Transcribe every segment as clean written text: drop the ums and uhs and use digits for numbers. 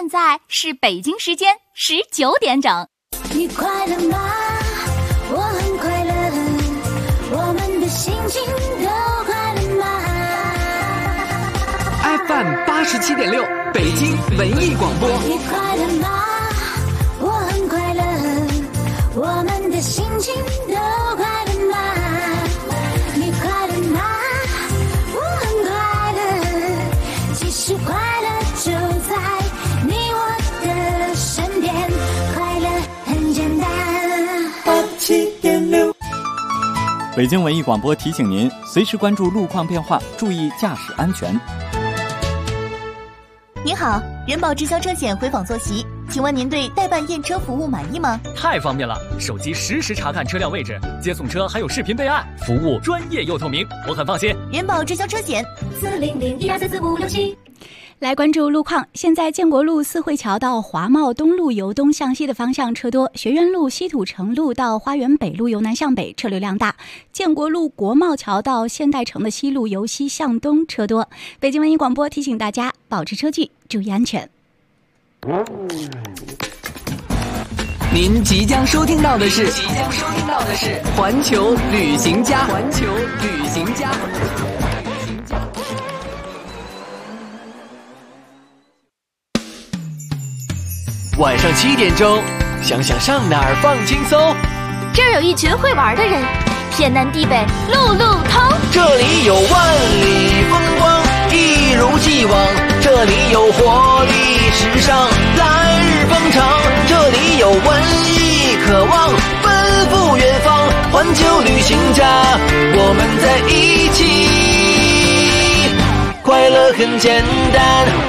在是北京时间19点整。 你快乐吗？我很快乐，我们的心情都快乐吗 ？FM 87.6，北京文艺广播。 你快乐吗？我很快乐，我们的心情都快乐吗？你快乐吗？我很快乐，其实快乐就在你我的身边，快乐很简单。87.6， 北京文艺广播提醒您，随时关注路况变化，注意驾驶安全。 您好，人保直销车险回访坐席，请问您对代办验车服务满意吗？ 太方便了，手机实时查看车辆位置，接送车还有视频备案，服务专业又透明，我很放心。 人保直销车险 40012344567。 来关注路况，现在建国路四惠桥到华贸东路由东向西的方向车多，学院路西土城路到花园北路由南向北车流量大，建国路国贸桥到现代城的西路由西向东车多。北京文艺广播提醒大家保持车距，注意安全。 您即将收听到的是环球旅行家。晚上7点钟，想想上哪儿放轻松。 这儿有一群会玩的人，天南地北路路通。 这里有万里风光，一如既往。这里有活力时尚，来日方长。这里有文艺渴望，奔赴远方。环球旅行家，我们在一起，快乐很简单。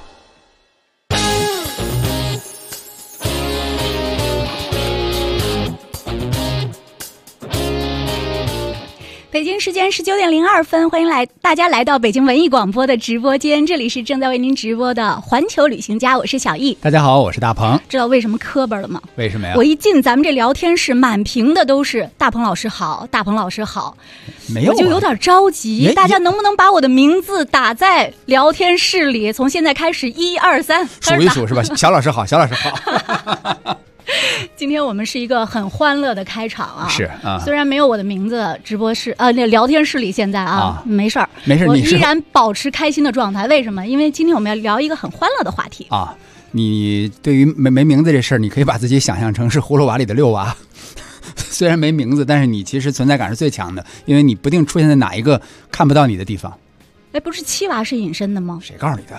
北京时间19:02，欢迎大家来到北京文艺广播的直播间，这里是正在为您直播的环球旅行家，我是小易。 大家好，我是大鹏。 知道为什么磕巴了吗？ 为什么呀？ 我一进咱们这聊天室，满屏的都是大鹏老师好，大鹏老师好。 没有、啊， 我就有点着急，大家能不能把我的名字打在聊天室里？从现在开始，1、2、3， 数一数是吧？小老师好，小老师好。 今天我们是一个很欢乐的开场啊， 是啊， 虽然没有我的名字，直播室那聊天室里现在没事儿，我依然保持开心的状态。为什么？因为今天我们要聊一个很欢乐的话题啊。你对于没名字这事儿，你可以把自己想象成是葫芦娃里的六娃，虽然没名字，但是你其实存在感是最强的，因为你不定出现在哪一个看不到你的地方。 哎，不是7娃是隐身的吗？ 谁告诉你的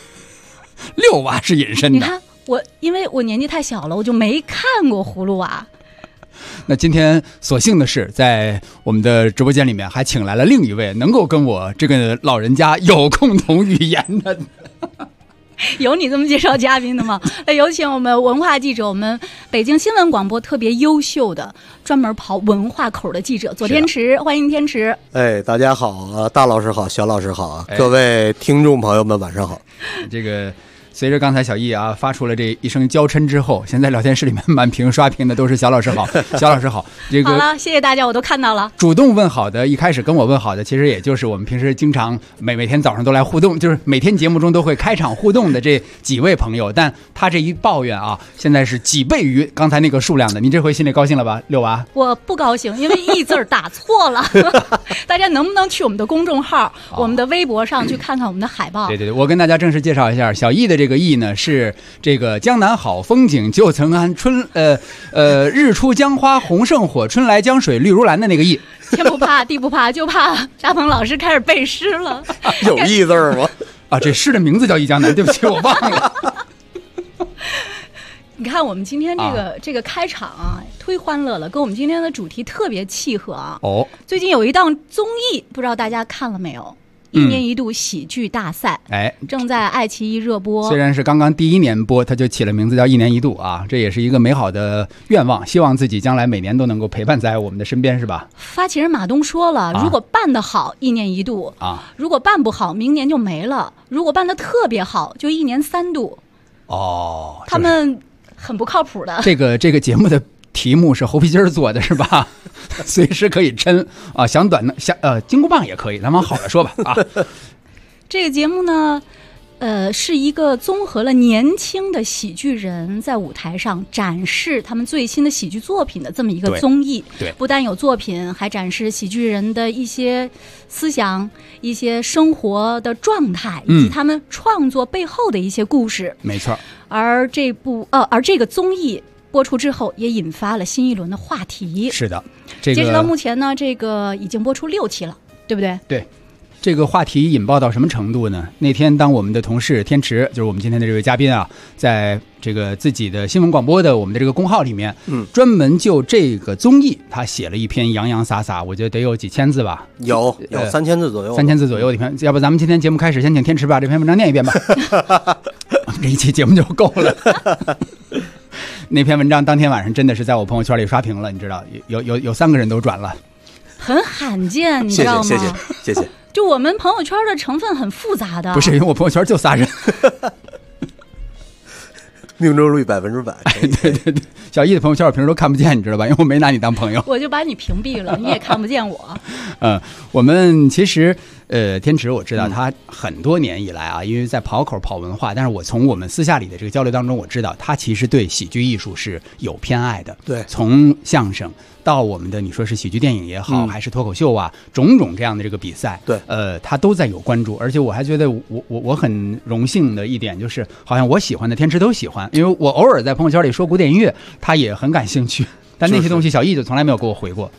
？6娃是隐身的。 你看。因为我年纪太小了，我就没看过葫芦娃。 那今天所幸的是，在我们的直播间里面还请来了另一位能够跟我这个老人家有共同语言的。 有你这么介绍嘉宾的吗？有请我们文化记者，我们北京新闻广播特别优秀的专门跑文化口的记者左天池，欢迎天池。 哎，大家好啊，大老师好，小老师好啊，各位听众朋友们晚上好。 这个随着刚才小易啊发出了这一声娇嗔之后，现在聊天室里面满屏刷屏的都是小老师好，小老师好。这个好了，谢谢大家，我都看到了。 主动问好的，一开始跟我问好的，其实也就是我们平时经常每天早上都来互动，就是每天节目中都会开场互动的这几位朋友。但他这一抱怨啊，现在是几倍于刚才那个数量的。你这回心里高兴了吧，六娃？ 我不高兴，因为“字打错了。大家能不能去我们的公众号、我们的微博上去看看我们的海报？ 对，我跟大家正式介绍一下，小易的这个易呢是这个江南好风景旧曾谙，日出江花红胜火，春来江水绿如蓝的那个易。 天不怕地不怕，就怕大鹏老师开始背诗了。 有易字吗？ 啊，这诗的名字叫《忆江南》，对不起，我忘了。 你看我们今天这个开场啊，忒欢乐了，跟我们今天的主题特别契合啊。 哦， 最近有一档综艺，不知道大家看了没有？1年1度喜剧大赛，正在爱奇艺热播。 虽然是刚刚第1年播，它就起了名字叫1年1度啊，这也是一个美好的愿望，希望自己将来每年都能够陪伴在我们的身边，是吧？ 发起人马东说了，如果办得好，1年1度啊；如果办不好，明年就没了；如果办得特别好，就1年3度。 哦， 他们很不靠谱的。 这个节目的题目是猴皮筋做的，是吧？随时可以抻啊，想短的金箍棒也可以，咱往好了说吧啊。 这个节目呢， 是一个综合了年轻的喜剧人在舞台上展示他们最新的喜剧作品的这么一个综艺。 对， 不但有作品，还展示喜剧人的一些思想、一些生活的状态，以及他们创作背后的一些故事。 没错。 而这个综艺播出之后，也引发了新一轮的话题。 是的， 截止到目前呢，这个已经播出6期了，对不对？ 对。这个话题引爆到什么程度呢？那天当我们的同事天池，就是我们今天的这位嘉宾啊，在这个自己的新闻广播的我们的这个公号里面，专门就这个综艺，他写了一篇洋洋洒洒，我觉得得有几千字吧， 有3000字左右 ，3000字左右的一篇。要不咱们今天节目开始，先请天池把这篇文章念一遍吧，这一期节目就够了。那篇文章当天晚上真的是在我朋友圈里刷屏了，你知道，有3个人都转了， 很罕见，你知道吗？ 谢谢。 就我们朋友圈的成分很复杂的， 不是因为我朋友圈就仨人， 命中率100%。 对，小易的朋友圈我平时都看不见，你知道吧？因为我没拿你当朋友， 我就把你屏蔽了，你也看不见我。 我们其实天池我知道他很多年以来啊，因为在跑口跑文化，但是我从我们私下里的这个交流当中，我知道他其实对喜剧艺术是有偏爱的。对，从相声到我们的你说是喜剧电影也好，还是脱口秀啊，种种这样的这个比赛，对，他都在有关注。而且我还觉得我很荣幸的一点就是，好像我喜欢的天池都喜欢，因为我偶尔在朋友圈里说古典音乐，他也很感兴趣，但那些东西小易就从来没有给我回过。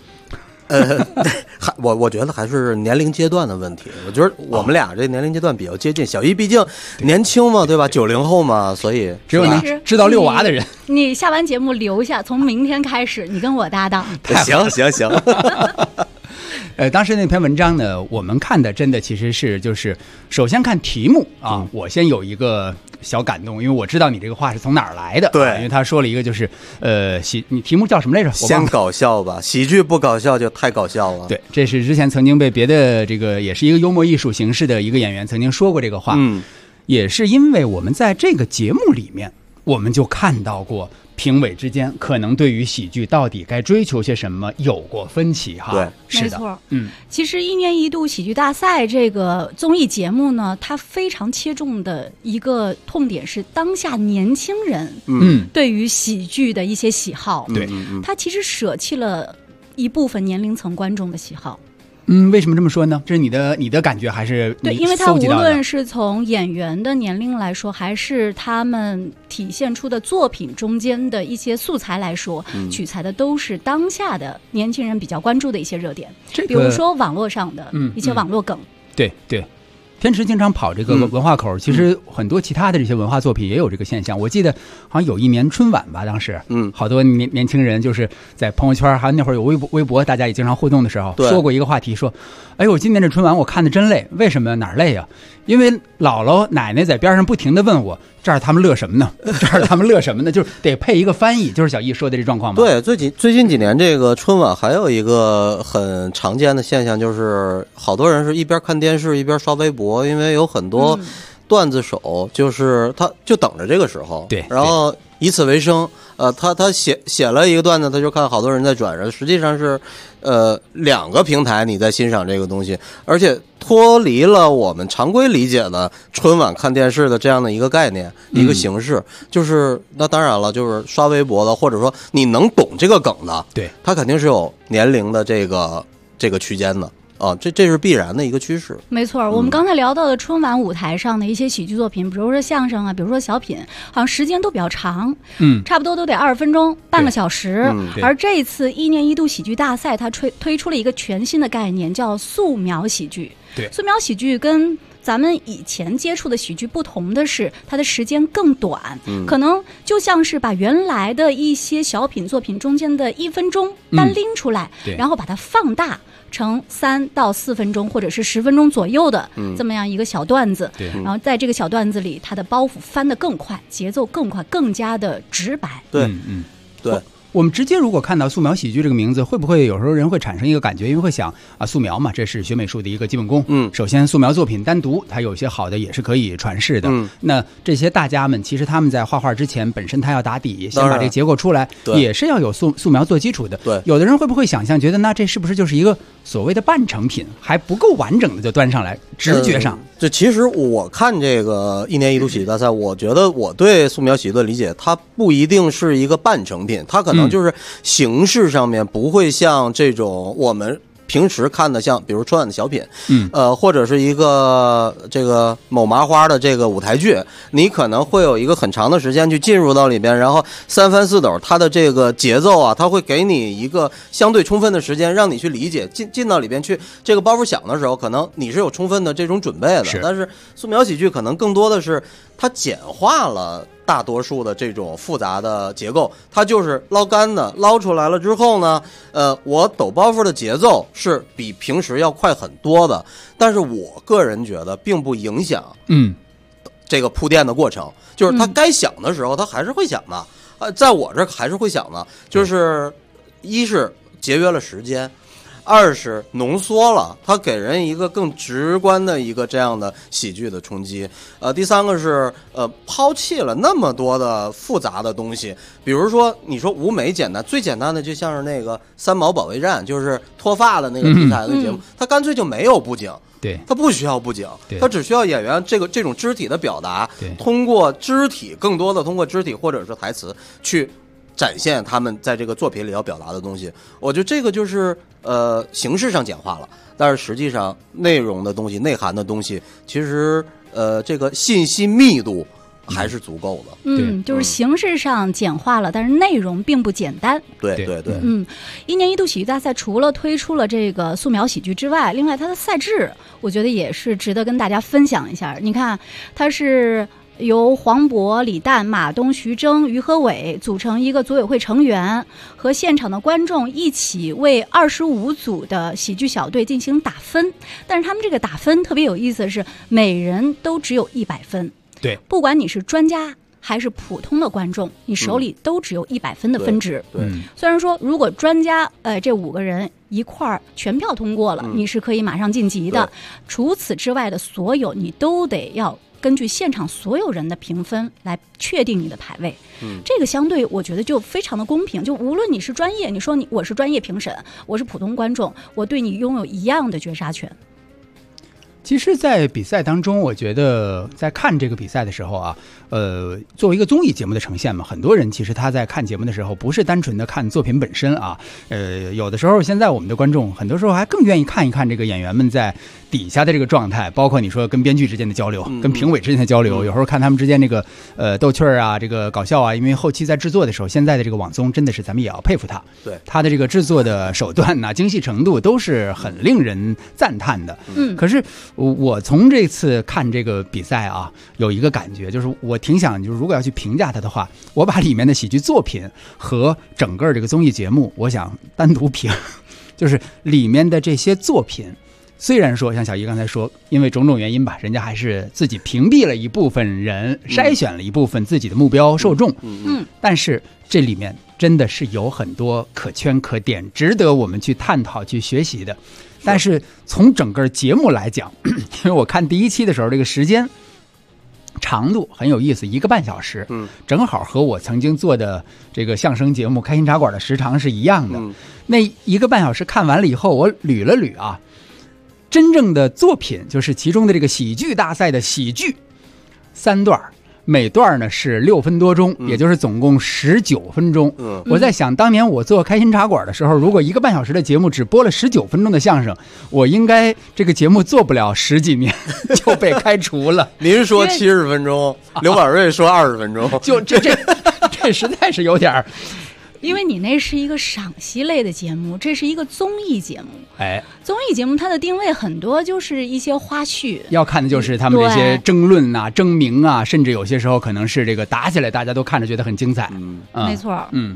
我觉得还是年龄阶段的问题。我觉得我们俩这年龄阶段比较接近，小易毕竟年轻嘛，对吧？90后嘛，所以只有能知道遛娃的人。 你下完节目留下，从明天开始你跟我搭档。 行。 当时那篇文章呢，我们看的真的其实是就是首先看题目啊，我先有一个小感动，因为我知道你这个话是从哪儿来的。对，因为他说了一个就是你题目叫什么来着？ 先搞笑吧，喜剧不搞笑就太搞笑了。 对，这是之前曾经被别的这个也是一个幽默艺术形式的一个演员曾经说过这个话。也是因为我们在这个节目里面，我们就看到过评委之间可能对于喜剧到底该追求些什么有过分歧哈。 对， 是的，没错。其实1年1度喜剧大赛这个综艺节目呢，它非常切中的一个痛点是当下年轻人对于喜剧的一些喜好。 对， 它其实舍弃了一部分年龄层观众的喜好。 为什么这么说呢？这是你的感觉还是对？因为它无论是从演员的年龄来说，还是他们体现出的作品中间的一些素材来说，取材的都是当下的年轻人比较关注的一些热点，比如说网络上的一些网络梗。 对。天池经常跑这个文化口，其实很多其他的这些文化作品也有这个现象。我记得好像有一年春晚吧，当时好多年轻人就是在朋友圈，还有那会儿有微博，大家也经常互动的时候，说过一个话题，说：“哎呦，今年这春晚我看得真累，为什么哪儿累啊？因为姥姥奶奶在边上不停地问我，这儿他们乐什么呢？这儿他们乐什么呢？就是得配一个翻译，就是小易说的这状况嘛。” 对，最近几年这个春晚还有一个很常见的现象，就是好多人是一边看电视一边刷微博，因为有很多段子手，就是他就等着这个时候，对，然后以此为生。他写了一个段子，他就看好多人在转着，实际上是2个平台你在欣赏这个东西，而且脱离了我们常规理解的春晚看电视的这样的一个概念，一个形式。就是那当然了，就是刷微博的，或者说你能懂这个梗的，对，他肯定是有年龄的这个区间的。这是必然的一个趋势。 没错，我们刚才聊到的春晚舞台上的一些喜剧作品，比如说相声啊，比如说小品，好像时间都比较长，差不多都得20分钟，半个小时。而这一次1年1度喜剧大赛，它推出了一个全新的概念，叫素描喜剧。对，素描喜剧跟咱们以前接触的喜剧不同的是，它的时间更短，可能就像是把原来的一些小品作品中间的1分钟单拎出来，然后把它放大成3到4分钟或者是10分钟左右的这么样一个小段子，然后在这个小段子里，它的包袱翻得更快，节奏更快，更加的直白。 对， 我们直接如果看到素描喜剧这个名字，会不会有时候人会产生一个感觉，因为会想啊，素描嘛，这是学美术的一个基本功。首先素描作品单独它有些好的也是可以传世的。那这些大家们其实他们在画画之前，本身他要打底，先把这个结构出来，也是要有素描做基础的。 对， 有的人会不会想象，觉得那这是不是就是一个所谓的半成品，还不够完整的就端上来？直觉上， 这其实我看这个1年1度喜剧大赛，我觉得我对素描喜剧的理解，它不一定是一个半成品，它可能就是形式上面不会像这种我们平时看的像比如春晚的小品，或者是一个这个某麻花的这个舞台剧，你可能会有一个很长的时间去进入到里边，然后三翻四抖，它的这个节奏啊，它会给你一个相对充分的时间，让你去理解，进到里边去，这个包袱响的时候，可能你是有充分的这种准备的。但是素描喜剧可能更多的是它简化了大多数的这种复杂的结构，它就是捞干的，捞出来了之后呢，我抖包袱的节奏是比平时要快很多的，但是我个人觉得并不影响，这个铺垫的过程，就是它该响的时候，它还是会响的，在我这还是会响的，就是一是节约了时间。二是浓缩了，它给人一个更直观的一个这样的喜剧的冲击。第三个是抛弃了那么多的复杂的东西，比如说你说舞美简单，最简单的就像是那个三毛保卫战，就是脱发的那个题材的节目，它干脆就没有布景。 对， 它不需要布景，它只需要演员这种肢体的表达，通过肢体，更多的通过肢体或者是台词去展现他们在这个作品里要表达的东西。我觉得这个就是形式上简化了，但是实际上内容的东西、内涵的东西，其实这个信息密度还是足够的。 就是形式上简化了，但是内容并不简单。 对对对。 1年1度喜剧大赛除了推出了这个素描喜剧之外，另外它的赛制，我觉得也是值得跟大家分享一下。你看，它是由黄渤、李诞、马东、徐峥、于和伟组成一个组委会成员，和现场的观众一起为25组的喜剧小队进行打分。但是他们这个打分特别有意思的是，每人都只有100分。 对， 不管你是专家还是普通的观众，你手里都只有100分的分值。虽然说如果专家这5个人一块儿全票通过了，你是可以马上晋级的。除此之外的所有，你都得要根据现场所有人的评分来确定你的排位。这个相对我觉得就非常的公平，就无论你是专业，你说我是专业评审，我是普通观众，我对你拥有一样的绝杀权。 其实在比赛当中，我觉得在看这个比赛的时候啊，作为一个综艺节目的呈现嘛，很多人其实他在看节目的时候不是单纯的看作品本身啊，有的时候现在我们的观众很多时候还更愿意看一看这个演员们在底下的这个状态，包括你说跟编剧之间的交流，跟评委之间的交流，有时候看他们之间这个逗趣啊，这个搞笑啊，因为后期在制作的时候，现在的这个网综真的是咱们也要佩服他， 对他的这个制作的手段呐、精细程度都是很令人赞叹的。可是我从这次看这个比赛啊，有一个感觉，就是我挺想，就是如果要去评价它的话，我把里面的喜剧作品和整个这个综艺节目，我想单独评，就是里面的这些作品。虽然说像小姨刚才说，因为种种原因吧，人家还是自己屏蔽了一部分人，筛选了一部分自己的目标受众，但是这里面真的是有很多可圈可点，值得我们去探讨去学习的。但是从整个节目来讲，因为我看第1期的时候，这个时间长度很有意思，1个半小时，正好和我曾经做的这个相声节目《开心茶馆》的时长是一样的。那1个半小时看完了以后，我捋了捋啊，真正的作品就是其中的这个喜剧大赛的喜剧3段，每段呢是6分多钟，也就是总共19分钟。我在想，当年我做开心茶馆的时候，如果1个半小时的节目只播了19分钟的相声，我应该这个节目做不了10几年就被开除了。 您说70分钟，刘宝瑞说20分钟， 就这实在是有点。 因为你那是一个赏析类的节目，这是一个综艺节目。综艺节目它的定位很多就是一些花絮， 要看的就是他们这些争论啊、争鸣啊，甚至有些时候可能是这个打起来，大家都看着觉得很精彩。 没错。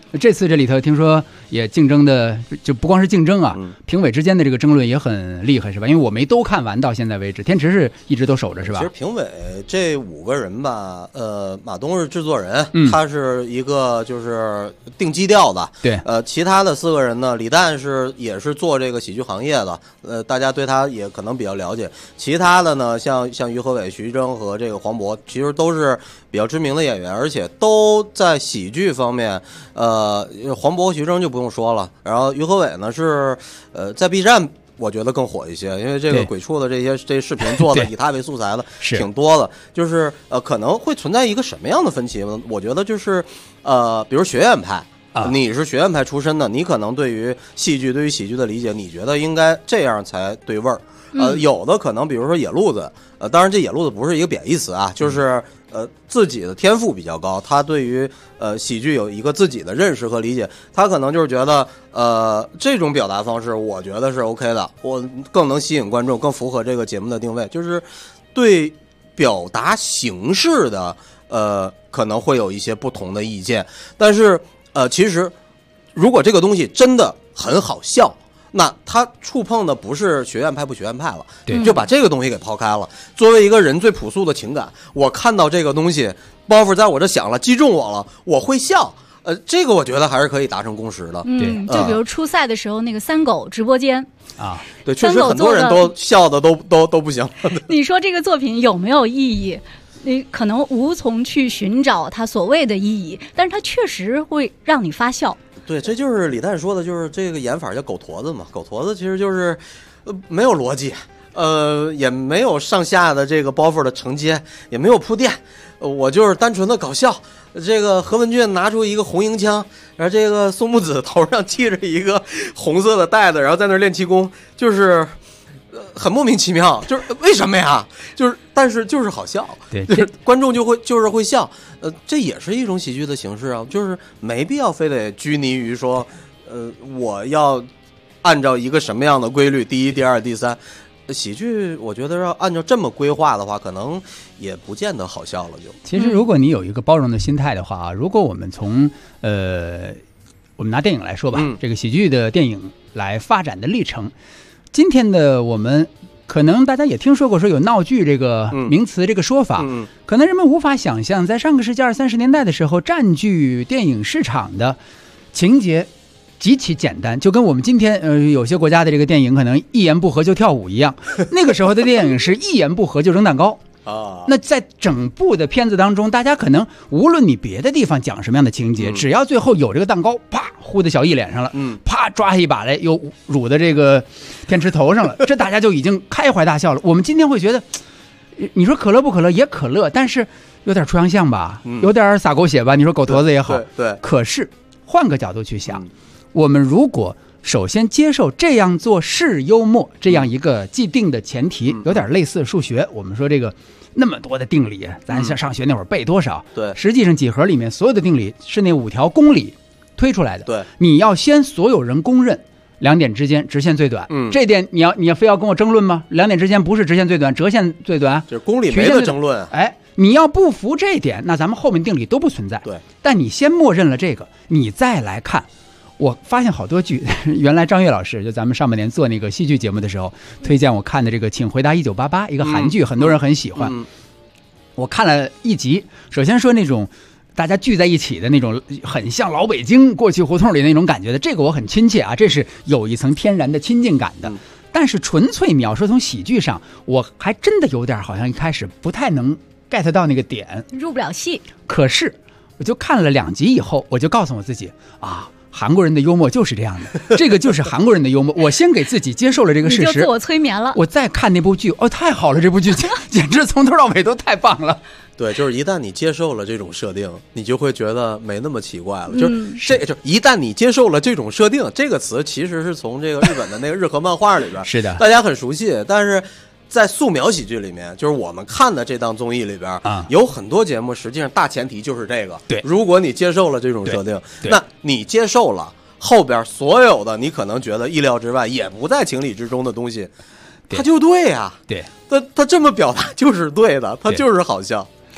这次这里头听说也竞争的就不光是竞争啊，评委之间的这个争论也很厉害，是吧？因为我没都看完，到现在为止，天池是一直都守着，是吧？ 其实评委这5个人吧，马东是制作人，他是一个就是定基调的， 对， 其他的4个人呢，李诞也是做这个喜剧行业的，大家对他也可能比较了解。其他的呢，像于和伟、徐峥和这个黄渤，其实都是比较知名的演员，而且都在喜剧方面，黄渤、徐峥就不用说了，然后于和伟呢是在 B 站我觉得更火一些，因为这个鬼畜的这些视频做的以他为素材的挺多的，就是可能会存在一个什么样的分歧呢？我觉得就是比如学院派。你是学院派出身的，你可能对于戏剧、对于喜剧的理解，你觉得应该这样才对味儿。有的可能比如说野路子，当然这野路子不是一个贬义词啊，就是自己的天赋比较高，他对于喜剧有一个自己的认识和理解，他可能就是觉得这种表达方式我觉得是 OK 的，我更能吸引观众，更符合这个节目的定位，就是对表达形式的可能会有一些不同的意见，但是其实如果这个东西真的很好笑，那他触碰的不是学院派不学院派了，对，就把这个东西给抛开了。作为一个人最朴素的情感，我看到这个东西包袱在我这响了，击中我了，我会笑。这个我觉得还是可以达成共识的。 对，就比如初赛的时候那个3狗直播间啊， 对，确实很多人都笑的都不行。 你说这个作品有没有意义？你可能无从去寻找它所谓的意义，但是它确实会让你发笑。 对，这就是李诞说的，就是这个演法叫狗驼子嘛。狗驼子其实就是没有逻辑，也没有上下的这个包袱的承接，也没有铺垫，我就是单纯的搞笑。这个何文俊拿出一个红缨枪，然后这个宋木子头上系着一个红色的带子，然后在那练气功，就是很莫名其妙，就是为什么呀？但是就是好笑， 对， 就是观众就是会笑，这也是一种喜剧的形式啊，就是没必要非得拘泥于说，我要按照一个什么样的规律，第一、第二、第三。喜剧我觉得要按照这么规划的话，可能也不见得好笑了就。 其实如果你有一个包容的心态的话啊，如果我们从我们拿电影来说吧，这个喜剧的电影来发展的历程，今天的我们可能大家也听说过说有闹剧这个名词这个说法，可能人们无法想象在上个世纪20-30年代的时候占据电影市场的情节极其简单，就跟我们今天有些国家的这个电影可能一言不合就跳舞一样，那个时候的电影是一言不合就扔蛋糕啊。那在整部的片子当中，大家可能无论你别的地方讲什么样的情节，只要最后有这个蛋糕，啪呼在小易脸上了，啪抓一把来又乳的这个天池头上了，这大家就已经开怀大笑了。我们今天会觉得，你说可乐不可乐也可乐，但是有点出洋相吧，有点撒狗血吧，你说狗驼子也好， 对。 可是换个角度去想，我们如果首先接受这样做是幽默这样一个既定的前提，有点类似数学，我们说这个那么多的定理，咱上学那会儿背多少？ 对， 实际上几何里面所有的定理是那5条公理推出来的。 对， 你要先所有人公认2点之间直线最短，这点你要非要跟我争论吗？2点之间不是直线最短，折线最短， 就是公理没得争论。 哎，你要不服这点，那咱们后面定理都不存在。 对， 但你先默认了这个，你再来看。我发现好多剧，原来张悦老师就咱们上半年做那个戏剧节目的时候，推荐我看的这个《请回答1988》，一个韩剧，很多人很喜欢。我看了一集，首先说那种大家聚在一起的那种，很像老北京过去胡同里那种感觉的，这个我很亲切啊，这是有一层天然的亲近感的。但是纯粹你要说从喜剧上，我还真的有点好像一开始不太能 get 到那个点， 入不了戏。 可是我就看了2集以后，我就告诉我自己啊，韩国人的幽默就是这样的，这个就是韩国人的幽默。我先给自己接受了这个事实， 你就自我催眠了。 我再看那部剧，哦，太好了，这部剧简直从头到尾都太棒了。 对，就是一旦你接受了这种设定，你就会觉得没那么奇怪了。就一旦你接受了这种设定，这个词其实是从这个日本的那个日和漫画里边， 是的， 大家很熟悉，但是在素描喜剧里面，就是我们看的这档综艺里边，有很多节目实际上大前提就是这个。 对， 如果你接受了这种设定，那你接受了后边所有的你可能觉得意料之外也不在情理之中的东西，它就对呀。 对， 他这么表达就是对的，他就是好笑。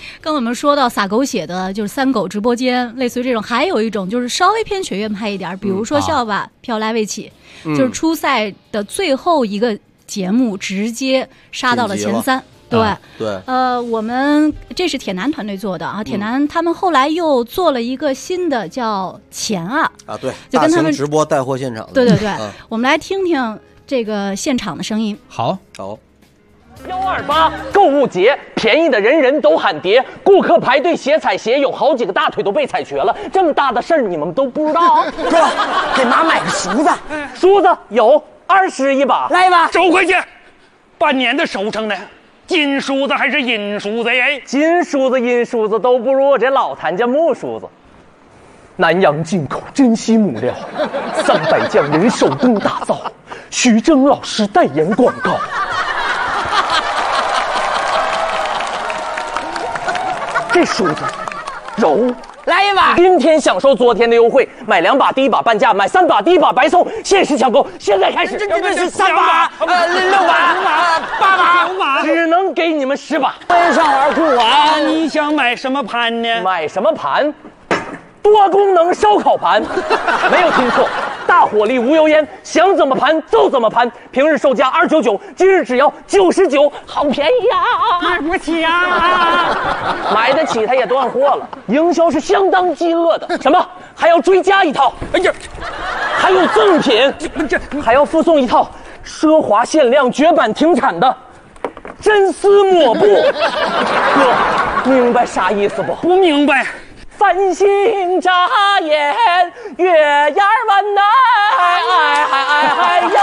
刚我们说到撒狗血的，就是三狗直播间，类似于这种，还有一种就是稍微偏学院派一点，比如说校吧飘来未起，就是初赛的最后一个节目直接杀到了前3。对，我们这是铁男团队做的啊，铁男他们后来又做了一个新的叫钱啊， 对， 就跟他们直播带货现场的， 对，我们来听听这个现场的声音。 好。 128购物节，便宜的人人都喊跌，顾客排队鞋踩鞋，有好几个大腿都被踩瘸了。这么大的事儿你们都不知道？ 哥，给妈买个梳子， 梳子有20一把， 来吧， 收回去。半年的收成呢？金梳子还是银梳子呀？ 金梳子、银梳子都不如我这老谭家木梳子。南洋进口珍稀木料，300匠人手工打造，徐峥老师代言广告。这梳子柔， 来一把！ 今天享受昨天的优惠，买2把第1把半价，买3把第1把白送，限时抢购，现在开始。 这是3把、6把、8把， 只能给你们10把。 问上玩酷啊！你想买什么盘呢？ 买什么盘？多功能烧烤盘，没有听错，大火力无油烟，想怎么盘就怎么盘。平日售价299，今日只要99，好便宜呀！ 买不起呀！ 买得起它也断货了，营销是相当饥饿的。什么？还要追加一套？哎呀，还有赠品，还要附送一套奢华限量绝版停产的真丝抹布。哥，明白啥意思不？ 不明白。 繁星眨眼，月牙弯呐，哎呦！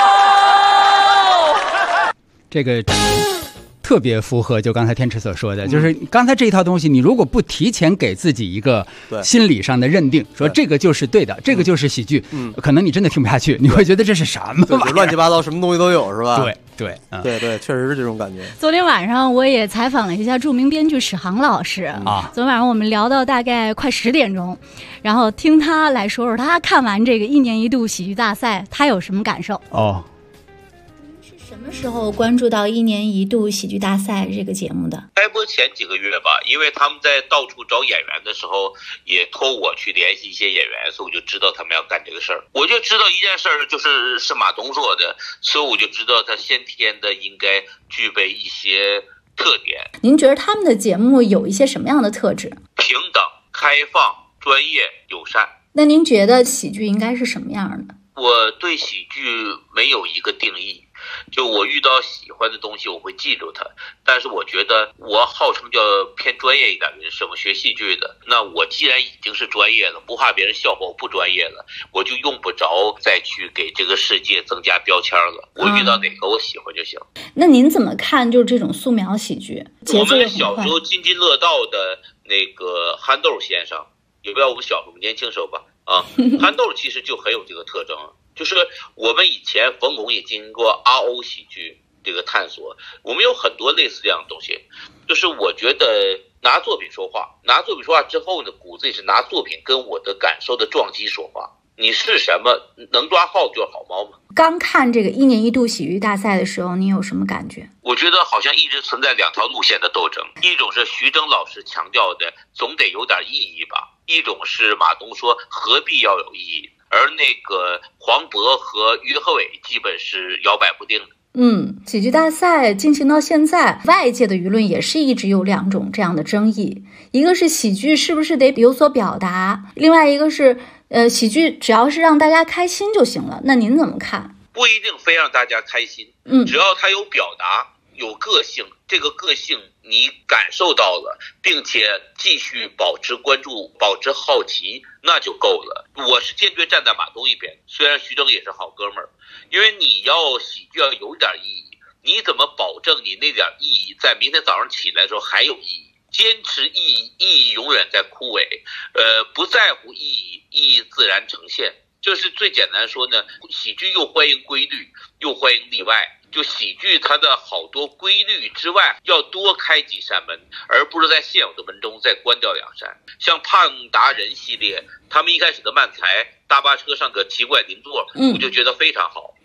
这个特别符合就刚才天池所说的，就是刚才这一套东西，你如果不提前给自己一个心理上的认定，说这个就是对的，这个就是喜剧，可能你真的听不下去，你会觉得这是什么玩意儿， 乱七八糟，什么东西都有，是吧？ 对， 确实是这种感觉。 昨天晚上我也采访了一下著名编剧史航老师啊，昨天晚上我们聊到大概快10点钟，然后听他来说说他看完这个1年1度喜剧大赛，他有什么感受？什么时候关注到1年1度喜剧大赛这个节目的？ 开播前几个月吧，因为他们在到处找演员的时候，也托我去联系一些演员，所以我就知道他们要干这个事儿。我就知道一件事儿，是马东做的，所以我就知道他先天的应该具备一些特点。 您觉得他们的节目有一些什么样的特质？ 平等、开放、专业、友善。 那您觉得喜剧应该是什么样的？ 我对喜剧没有一个定义。就我遇到喜欢的东西我会记住它，但是我觉得我号称叫偏专业一点的人，是我学戏剧的，那我既然已经是专业了，不怕别人笑话我不专业了，我就用不着再去给这个世界增加标签了，我遇到哪个我喜欢就行。 那您怎么看就是这种素描喜剧？ 我们小时候津津乐道的那个憨豆先生，也不要我们小时候年轻时候吧啊，憨豆其实就很有这个特征，就是我们以前冯巩也经过RO喜剧这个探索，我们有很多类似这样的东西，就是我觉得拿作品说话，拿作品说话之后呢，骨子里是拿作品跟我的感受的撞击说话。你是什么？能抓耗就是好猫嘛。 刚看这个1年1度喜剧大赛的时候，你有什么感觉？ 我觉得好像一直存在2条路线的斗争，一种是徐峥老师强调的总得有点意义吧，一种是马东说何必要有意义，而那个黄渤和于和伟基本是摇摆不定的。 喜剧大赛进行到现在，外界的舆论也是一直有2种这样的争议，一个是喜剧是不是得有所表达，另外一个是喜剧只要是让大家开心就行了。那您怎么看？ 不一定非让大家开心，只要他有表达，有个性，这个个性你感受到了，并且继续保持关注，保持好奇，那就够了。我是坚决站在马东一边，虽然徐峥也是好哥们儿，因为你要喜剧要有点意义，你怎么保证你那点意义在明天早上起来的时候还有意义？坚持意义，意义永远在枯萎，不在乎意义，意义自然呈现。就是最简单说呢，喜剧又欢迎规律，又欢迎例外。就喜剧它的好多规律之外，要多开几扇门，而不是在现有的门中再关掉2扇。像胖达人系列，他们一开始的漫才大巴车上个奇怪邻座，我就觉得非常好。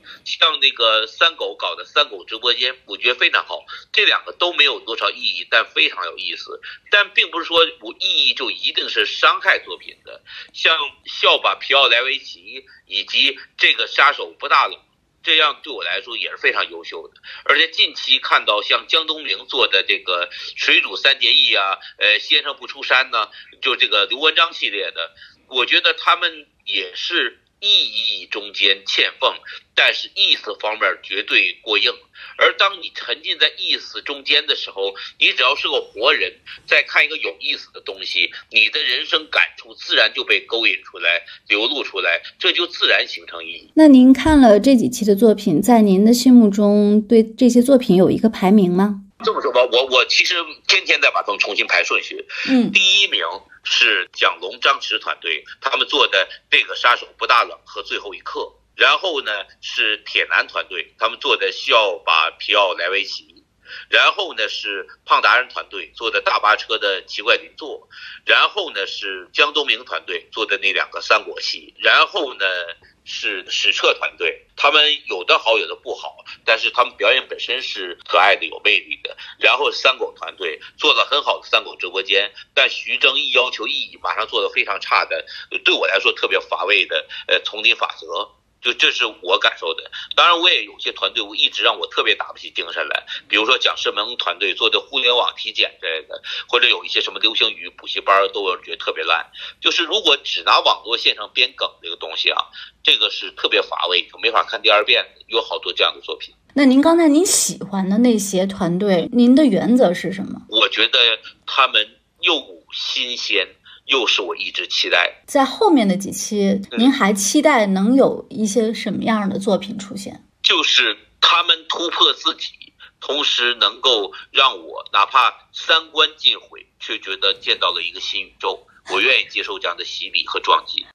像那个三狗搞的三狗直播间，我觉得非常好。这两个都没有多少意义，但非常有意思。但并不是说意义就一定是伤害作品的，像笑把皮奥莱维奇以及这个杀手不大冷，这样对我来说也是非常优秀的。而且近期看到像江东明做的这个水煮三结义啊，先生不出山呢，就这个刘文章系列的，我觉得他们也是意义中间欠奉，但是意思方面绝对过硬。而当你沉浸在意思中间的时候，你只要是个活人，再看一个有意思的东西，你的人生感触自然就被勾引出来，流露出来，这就自然形成意义。 那您看了这几期的作品，在您的心目中对这些作品有一个排名吗？ 这么说吧，我其实天天在把它们重新排顺序。第一名是蒋龙张弛团队，他们做的这个杀手不大冷和最后一刻。然后呢是铁男团队，他们做的笑把皮奥莱维奇。然后呢是胖达人团队做的大巴车的奇怪邻座。然后呢是江东明团队做的那两个三国戏。然后呢是史彻团队，他们有的好有的不好，但是他们表演本身是可爱的有魅力的。然后三狗团队做了很好的三狗直播间，但徐峥一要求意义马上做的非常差的，对我来说特别乏味的丛林法则，就这是我感受的。当然我也有些团队我一直让我特别打不起精神来，比如说蒋世萌团队做的互联网体检之类的，或者有一些什么流行语补习班都我觉得特别烂。就是如果只拿网络线上编梗这个东西啊，这个是特别乏味，就没法看第二遍的，有好多这样的作品。 那您刚才您喜欢的那些团队，您的原则是什么？ 我觉得他们又新鲜，又是我一直期待。 在后面的几期，您还期待能有一些什么样的作品出现？ 就是他们突破自己，同时能够让我哪怕三观尽毁，却觉得见到了一个新宇宙，我愿意接受这样的洗礼和撞击。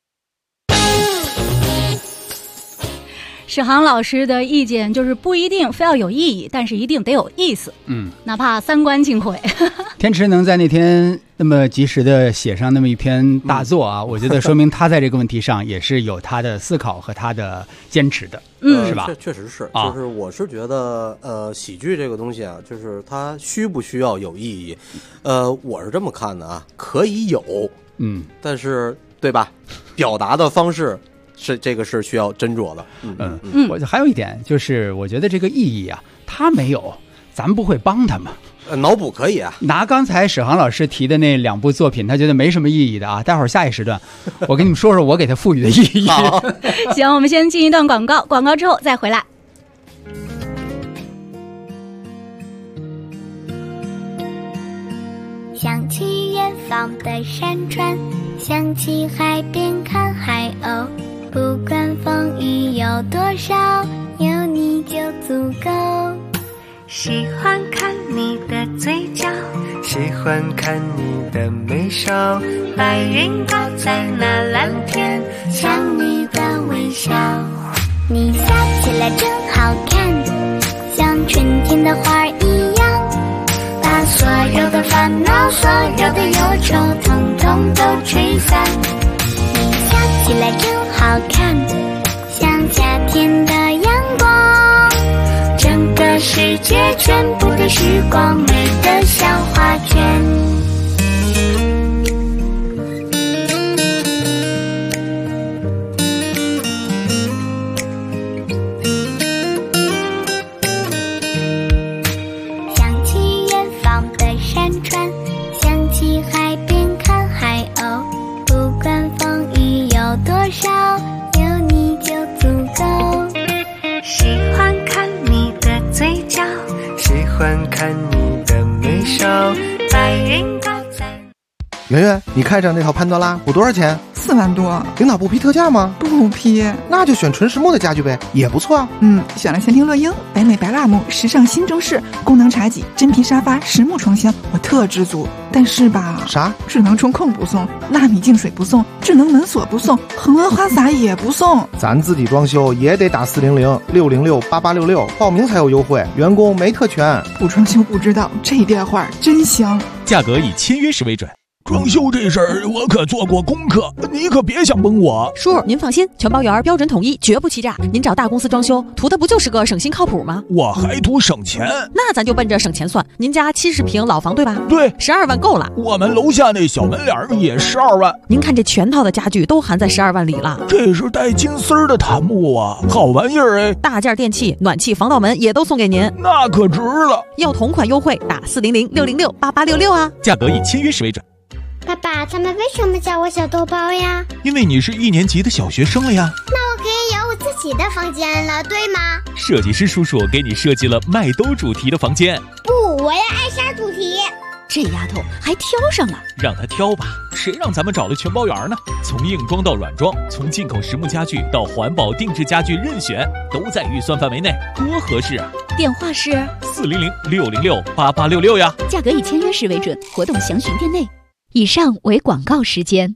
史航老师的意见就是不一定非要有意义，但是一定得有意思。哪怕三观尽毁。 天池能在那天那么及时的写上那么一篇大作啊，我觉得说明他在这个问题上也是有他的思考和他的坚持的，是吧？ 确实是，就是我是觉得喜剧这个东西啊，就是它需不需要有意义？我是这么看的啊，可以有，但是对吧？表达的方式。这个是需要斟酌的。 我还有一点就是，我觉得这个意义啊，他没有，咱不会帮他嘛。 脑补可以啊。 拿刚才史航老师提的那两部作品，他觉得没什么意义的啊。待会儿下一时段，我跟你们说说我给他赋予的意义。 行，我们先进一段广告，广告之后再回来。 想起远方的山川，想起海边看海鸥。不管风雨有多少，有你就足够。 喜欢看你的嘴角，喜欢看你的眉梢，白云挂在那蓝天， 像你的微笑。你笑起来真好看，像春天的花一样，把所有的烦恼，所有的忧愁，统统都吹散。你笑起来真好看，像夏天的阳光，整个世界全部的时光美得像画卷。想起远方的山川，想起海边看海鸥，不管风雨有多少，有你就足够。 喜欢看你的嘴角，喜欢看你的眉梢，白云挂在。 圆圆，你看上那套潘多拉补多少钱 ？4万多。 领导不批特价吗？ 不批。 那就选纯实木的家具呗，也不错啊。 选了前庭乐英、北美白蜡木、时尚新中式、功能茶几、真皮沙发、实木床箱，我特知足。但是吧， 啥？ 智能中控不送，纳米净水不送，智能门锁不送，恒温花洒也不送。 咱自己装修也得打400-606-8866报名才有优惠，员工没特权。 不装修不知道，这电话真香。 价格以签约时为准。 装修这事儿我可做过功课，你可别想蒙我。 叔，您放心，全包园标准统一，绝不欺诈。您找大公司装修，图的不就是个省心靠谱吗？ 我还图省钱， 那咱就奔着省钱算。您家70平老房对吧？ 对 ，12万够了。 我们楼下那小门脸也12万。 您看这全套的家具都含在12万里了。 这是带金丝儿的檀木啊，好玩意儿哎！ 大件电器、暖气、防盗门也都送给您， 那可值了。 要同款优惠，打400-606-8866啊， 价格以签约时为准。 爸爸，他们为什么叫我小豆包呀？ 因为你是1年级的小学生了呀。 那我可以有我自己的房间了，对吗？ 设计师叔叔给你设计了麦兜主题的房间。 不，我要艾莎主题。 这丫头还挑上了， 让她挑吧，谁让咱们找了全包园呢？从硬装到软装，从进口实木家具到环保定制家具，任选都在预算范围内，多合适啊！ 电话是 400-606-8866呀。 价格以签约时为准，活动详询店内。以上为广告时间。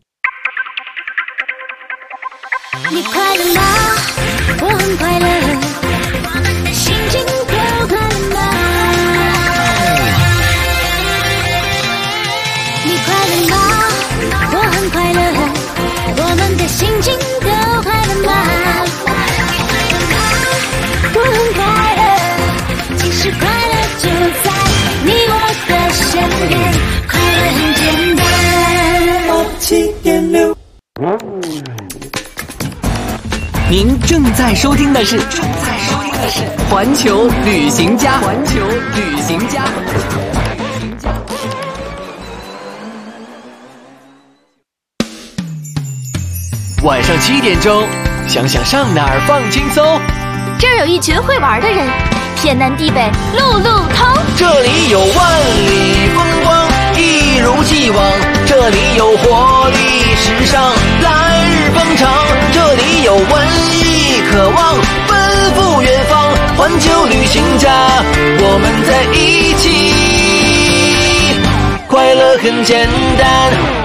你快乐吗？我很快乐，我们的心情都快乐吗？你快乐吗？我很快乐，我们的心情都快乐吗？我很快乐，其实快乐就在你我的身边，快乐很简单。7.6。 您正在收听的是环球旅行家。 晚上7点钟，想想上哪儿放轻松。 这儿有一群会玩的人，天南地北路路通。 这里有万里风光，一如既往。这里有活力时尚，来日方长。这里有文艺渴望，奔赴远方。环球旅行家，我们在一起，快乐很简单。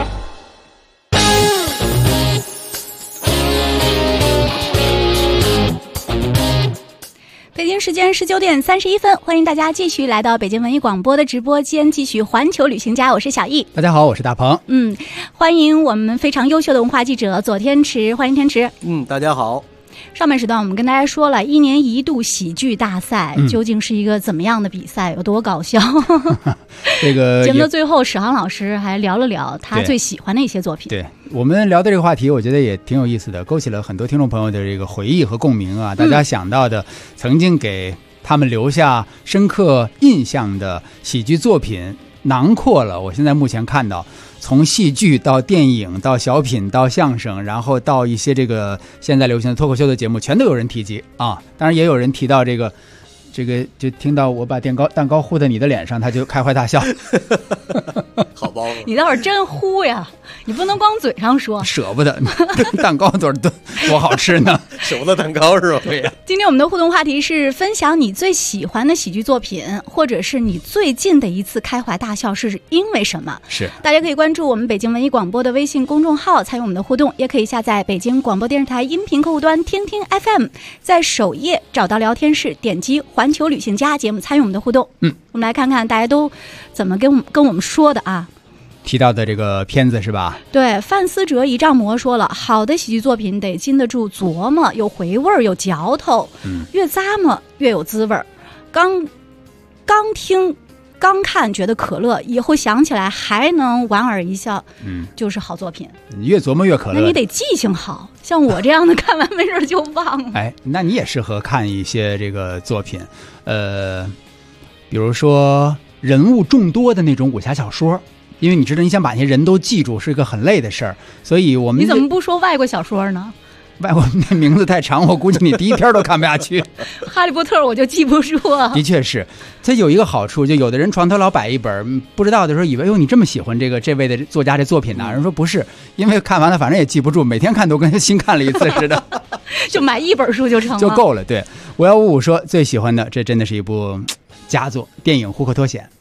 北京时间19点31分，欢迎大家继续来到北京文艺广播的直播间，继续环球旅行家，我是小易。 大家好，我是大鹏。 欢迎我们非常优秀的文化记者左天池，欢迎天池。 大家好。 上半时段我们跟大家说了1年1度喜剧大赛究竟是一个怎么样的比赛，有多搞笑。 这个节目的最后，史航老师还聊了聊他最喜欢的一些作品。 对，我们聊的这个话题我觉得也挺有意思的，勾起了很多听众朋友的这个回忆和共鸣啊。大家想到的曾经给他们留下深刻印象的喜剧作品，囊括了我现在目前看到从戏剧到电影到小品到相声，然后到一些这个现在流行的脱口秀的节目，全都有人提及啊。当然也有人提到这个就听到我把蛋糕糊在你的脸上，他就开怀大笑。 好包子， 你倒是真糊呀！你不能光嘴上说， 舍不得蛋糕多好吃呢， 舍不得蛋糕是吧？ 对呀。 今天我们的互动话题是分享你最喜欢的喜剧作品，或者是你最近的一次开怀大笑是因为什么？ 是， 大家可以关注我们北京文艺广播的微信公众号参与我们的互动，也可以下载北京广播电视台音频客户端天听 FM， 在首页找到聊天室，点击环球旅行家节目参与我们的互动。我们来看看大家都怎么跟我们说的啊。 提到的这个片子是吧？ 对，范思哲一丈魔说了，好的喜剧作品得经得住琢磨，有回味儿，有嚼头，越咂摸越有滋味儿。刚听刚看觉得可乐，以后想起来还能莞尔一笑，就是好作品。 越琢磨越可乐， 那你得记性好，像我这样的看完没准就忘了。 哎，那你也适合看一些这个作品，比如说人物众多的那种武侠小说。因为你知道，你想把那些人都记住是一个很累的事儿，所以我们你怎么不说外国小说呢？ 外国那名字太长，我估计你第一篇都看不下去。 哈利波特我就记不住啊。 的确是，它有一个好处，就有的人床头老摆一本，不知道的时候以为哟你这么喜欢这位的作家这作品呢，人说不是，因为看完了反正也记不住，每天看都跟新看了一次似的。 就买一本书就成了， 就够了。对，5155说最喜欢的，这真的是一部佳作，电影《户口脱险》。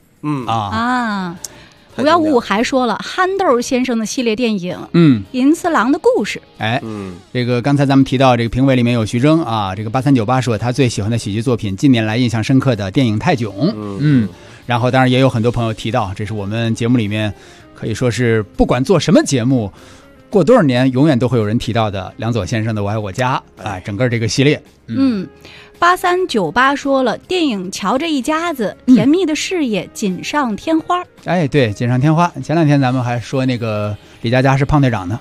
5155还说了憨豆先生的系列电影，银次郎的故事。 哎，这个刚才咱们提到这个评委里面有徐峥啊，这个8398说他最喜欢的喜剧作品，近年来印象深刻的电影《泰囧》。然后当然也有很多朋友提到，这是我们节目里面可以说是不管做什么节目，过多少年永远都会有人提到的梁左先生的《我爱我家》啊，整个这个系列。 8398说了，电影《瞧着一家子》，甜蜜的事业锦上添花。 哎，对，锦上添花。前2天咱们还说那个李佳佳是胖队长呢，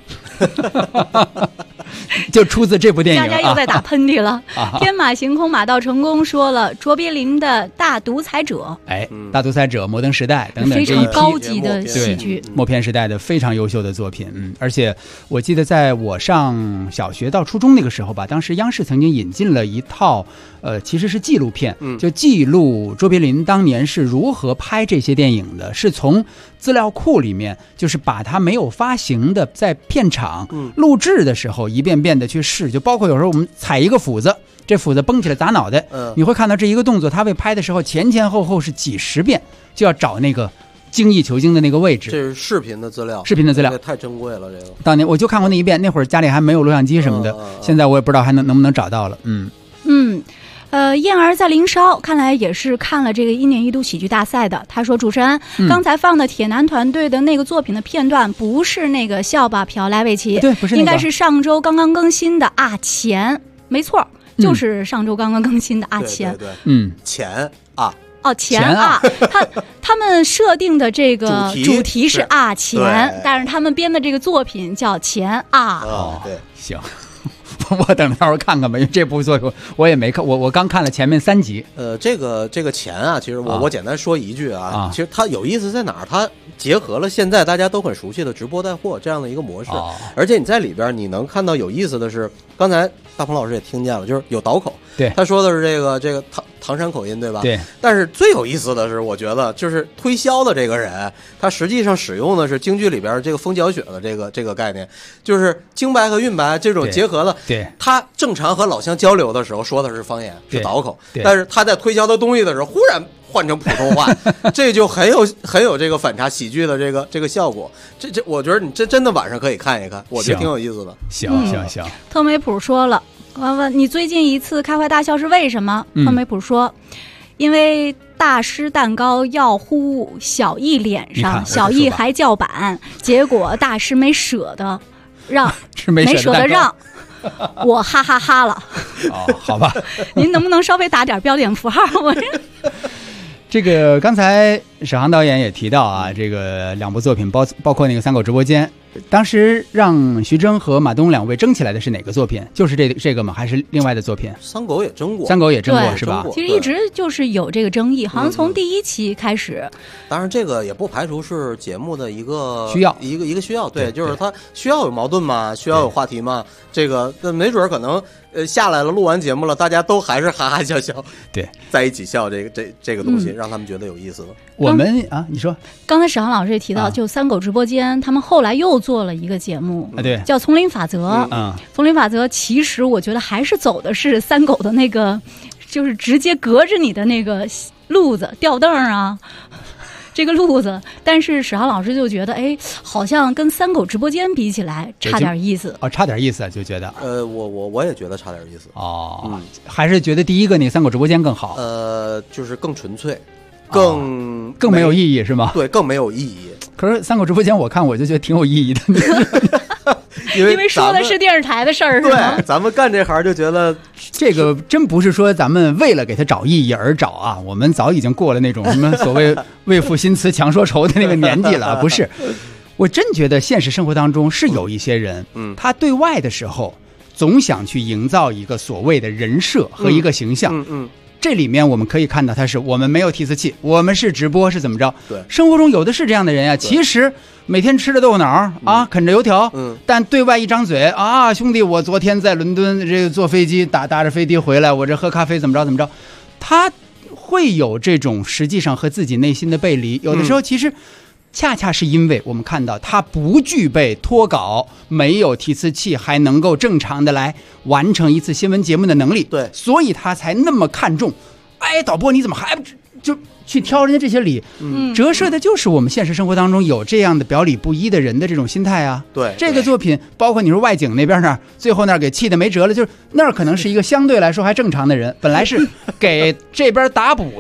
就出自这部电影。 佳佳又在打喷嚏了。天马行空，马到成功说了，卓别林的《大独裁者》。 哎，《大独裁者》《摩登时代》等等非常高级的喜剧， 默片时代的非常优秀的作品。而且我记得在我上小学到初中那个时候吧，当时央视曾经引进了一套。其实是纪录片，就记录卓别林当年是如何拍这些电影的，是从资料库里面，就是把他没有发行的在片场录制的时候一遍遍的去试，就包括有时候我们踩一个斧子，这斧子崩起来砸脑袋，你会看到这一个动作，他为拍的时候前后是几十遍，就要找那个精益求精的那个位置。 这是视频的资料，太珍贵了。这个当年我就看过那一遍，那会儿家里还没有录像机什么的，现在我也不知道还能不能找到了。 燕儿在林梢，看来也是看了这个1年1度喜剧大赛的。他说：“主持人，刚才放的铁男团队的那个作品的片段，不是那个笑吧朴莱维奇， 对，不是那个， 应该是上周刚刚更新的啊钱，没错，就是上周刚刚更新的啊钱， 钱啊。” 钱啊！他们设定的这个主题是啊钱，但是他们编的这个作品叫钱啊。 对， 行。我等到时候看看吧，因为这部作品我也没看，我刚看了前面3集。 这个钱啊，其实我简单说一句啊，其实它有意思在哪儿？它结合了现在大家都很熟悉的直播带货这样的一个模式，而且你在里边你能看到有意思的是，刚才大鹏老师也听见了，就是有倒口， 对， 他说的是这个唐山口音，对吧？ 对。 但是最有意思的是，我觉得就是推销的这个人，他实际上使用的是京剧里边这个风搅雪的这个概念，就是京白和韵白这种结合了。 对。 他正常和老乡交流的时候说的是方言，是倒口，但是他在推销他东西的时候，忽然换成普通话，这就很有这个反差喜剧的这个效果。这我觉得你真的晚上可以看一看，我觉得挺有意思的。 行。 特美普说了，问你最近一次开怀大笑是为什么？特美普说，因为大师蛋糕要呼小艺脸上，小艺还叫板，结果大师没舍得让，没舍得让。我哈哈哈了。 好吧。 您能不能稍微打点标点符号？ 这个刚才沈航导演也提到啊，这个2部作品包括那个3狗直播间，当时让徐峥和马东2位争起来的是哪个作品？就是这个吗？还是另外的作品 ？3狗也争过是吧？ 其实一直就是有这个争议，好像从第1期开始。 当然这个也不排除是节目的一个需要， 一个需要，对，就是它需要有矛盾嘛，需要有话题嘛，这个没准可能下来了，录完节目了，大家都还是哈哈笑笑， 对， 在一起笑这个东西，让他们觉得有意思了。 我们你说刚才沈航老师也提到，就3狗直播间，他们后来又做了一个节目， 对， 叫《丛林法则》。丛林法则其实我觉得还是走的是3狗的那个，就是直接隔着你的那个路子，吊凳啊。这个路子，但是史航老师就觉得，好像跟3狗直播间比起来差点意思。 差点意思就觉得。 我也觉得差点意思。 还是觉得第一个那3狗直播间更好。 就是更纯粹，更没有意义是吗？ 对，更没有意义。 可是3狗直播间我看我就觉得挺有意义的。 因为说的是电视台的事儿， 对，咱们干这行就觉得这个真不是说咱们为了给他找意义而找啊，我们早已经过了那种什么所谓为赋新词强说愁的那个年纪了，不是。我真觉得现实生活当中是有一些人，他对外的时候总想去营造一个所谓的人设和一个形象，这里面我们可以看到他是我们没有提词器，我们是直播是怎么着？ 对， 生活中有的是这样的人呀，其实每天吃着豆腐脑啊，啃着油条，但对外一张嘴啊，兄弟，我昨天在伦敦这个坐飞机搭着飞机回来，我这喝咖啡怎么着，他会有这种实际上和自己内心的背离，有的时候其实恰恰是因为我们看到他不具备脱稿，没有提词器，还能够正常的来完成一次新闻节目的能力， 对， 所以他才那么看重。导播你怎么还就去挑人家这些理？折射的就是我们现实生活当中有这样的表里不一的人的这种心态啊。 对， 这个作品包括你说外景那边那儿，最后那儿给气得没辙了，就是那儿可能是一个相对来说还正常的人，本来是给这边打补子的，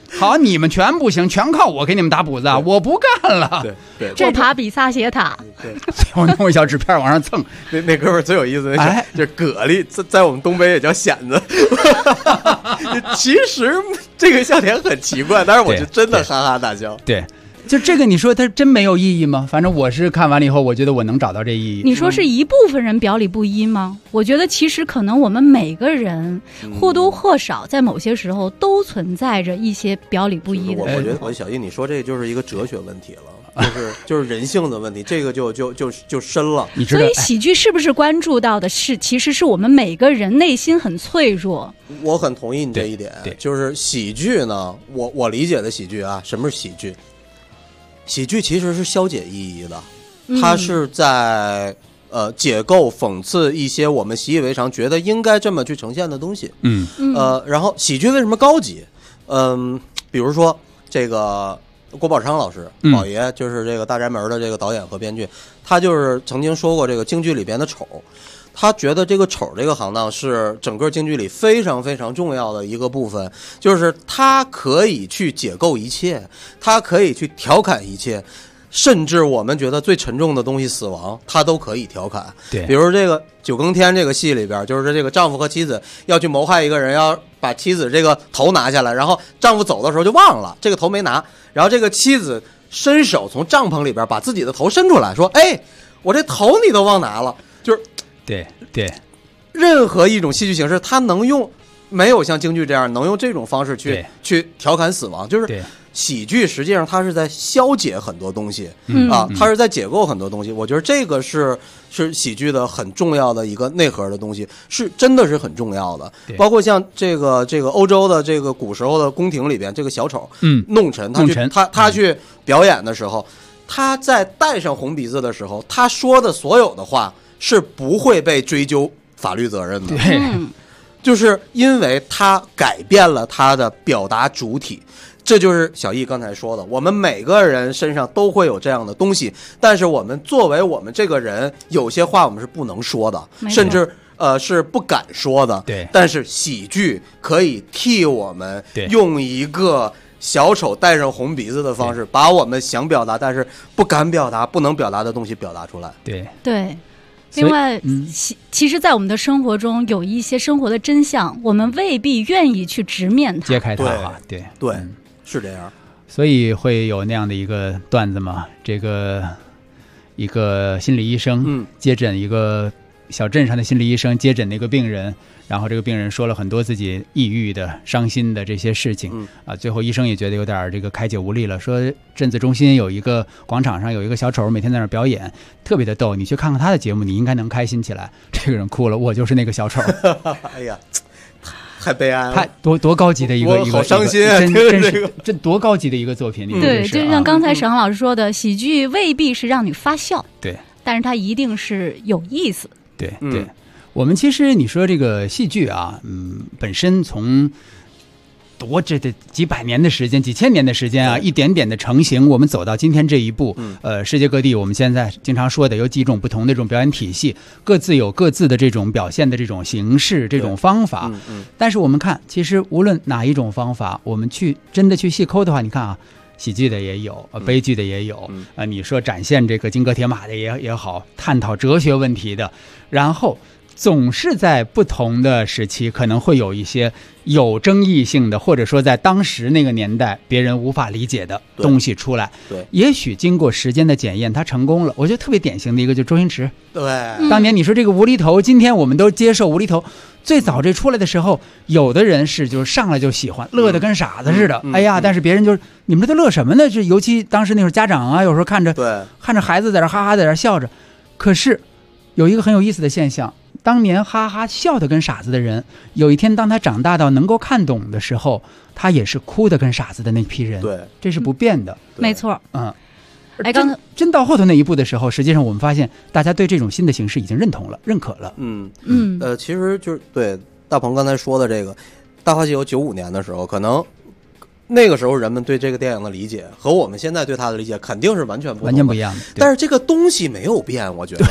好，你们全不行，全靠我给你们打补子，我不干了。 对， 这塔比萨斜塔， 对， 我弄一小纸片往上蹭。 那哥们儿最有意思的就是蛤蜊，在我们东北也叫蚬子。其实这个笑点很奇怪，但是我是真的哈哈大笑。 对。就这个，你说它真没有意义吗？反正我是看完了以后，我觉得我能找到这意义。 你说是一部分人表里不一吗？我觉得其实可能我们每个人或多或少在某些时候都存在着一些表里不一的。 我觉得小易你说这就是一个哲学问题了，就是人性的问题，这个就深了。 你知道， 所以喜剧是不是关注到的是，其实是我们每个人内心很脆弱。 我很同意你这一点，就是喜剧呢，我理解的喜剧啊，什么是喜剧？喜剧其实是消解意义的，它是在解构、讽刺一些我们习以为常、觉得应该这么去呈现的东西。然后喜剧为什么高级？比如说这个郭宝昌老师，宝爷就是这个《大宅门》的这个导演和编剧，他就是曾经说过这个京剧里边的丑。他觉得这个丑这个行当是整个京剧里非常非常重要的一个部分，就是它可以去解构一切，它可以去调侃一切，甚至我们觉得最沉重的东西死亡，它都可以调侃。 对， 比如这个九更天这个戏里边，就是这个丈夫和妻子要去谋害一个人，要把妻子这个头拿下来，然后丈夫走的时候就忘了这个头没拿，然后这个妻子伸手从帐篷里边把自己的头伸出来，说：“哎，我这头你都忘拿了。”就是对， 任何一种戏剧形式，它能用没有像京剧这样能用这种方式去调侃死亡，就是喜剧实际上它是在消解很多东西它是在解构很多东西。我觉得这个是喜剧的很重要的一个内核的东西，是真的是很重要的。包括像这个欧洲的这个古时候的宫廷里边，这个小丑弄臣，他去表演的时候，他在戴上红鼻子的时候，他说的所有的话是不会被追究法律责任的。 对， 就是因为他改变了他的表达主体。这就是小易刚才说的，我们每个人身上都会有这样的东西，但是我们作为我们这个人，有些话我们是不能说的，甚至是不敢说的。 对， 但是喜剧可以替我们用一个小丑戴上红鼻子的方式，把我们想表达但是不敢表达、不能表达的东西表达出来。 对。另外，其实在我们的生活中有一些生活的真相，我们未必愿意去直面它、 揭开它啊。对， 是这样。 所以会有那样的一个段子嘛，这个一个心理医生接诊一个小镇上的心理医生接诊那个病人，然后这个病人说了很多自己抑郁的、伤心的这些事情最后医生也觉得有点这个开解无力了，说镇子中心有一个广场上有一个小丑，每天在那儿表演，特别的逗，你去看看他的节目，你应该能开心起来。这个人哭了，我就是那个小丑。 哎呀，太悲哀了， 太多高级的一个好伤心啊！ 真是这多高级的一个作品。 对，就像刚才沈航老师说的，喜剧未必是让你发笑， 对， 但是它一定是有意思。 对，我们其实你说这个戏剧啊，本身从这几百年的时间、几千年的时间啊，一点点的成型，我们走到今天这一步。世界各地我们现在经常说的有几种不同的这种表演体系，各自有各自的这种表现的这种形式、这种方法。但是我们看，其实无论哪一种方法，我们真的去细抠的话，你看啊，喜剧的也有，悲剧的也有，你说展现这个金戈铁马的也好，探讨哲学问题的，然后总是在不同的时期可能会有一些有争议性的，或者说在当时那个年代别人无法理解的东西出来。 对， 也许经过时间的检验，它成功了。我觉得特别典型的一个就是周星驰。 对， 当年你说这个无厘头，今天我们都接受无厘头。最早这出来的时候，有的人是就是上来就喜欢，乐得跟傻子似的。哎呀，但是别人就是你们这都乐什么呢？这尤其当时那会儿家长啊，有时候看着孩子在这哈哈在这笑着，可是有一个很有意思的现象。当年哈哈笑得跟傻子的人，有一天当他长大到能够看懂的时候，他也是哭得跟傻子的那批人。 对， 这是不变的。 没错。 哎，真到后头那一步的时候，实际上我们发现大家对这种新的形式已经认同了、认可了。 其实就是对大鹏刚才说的这个《大话西游》95年的时候，可能那个时候人们对这个电影的理解和我们现在对它的理解肯定是完全不一样的。 但是这个东西没有变，我觉得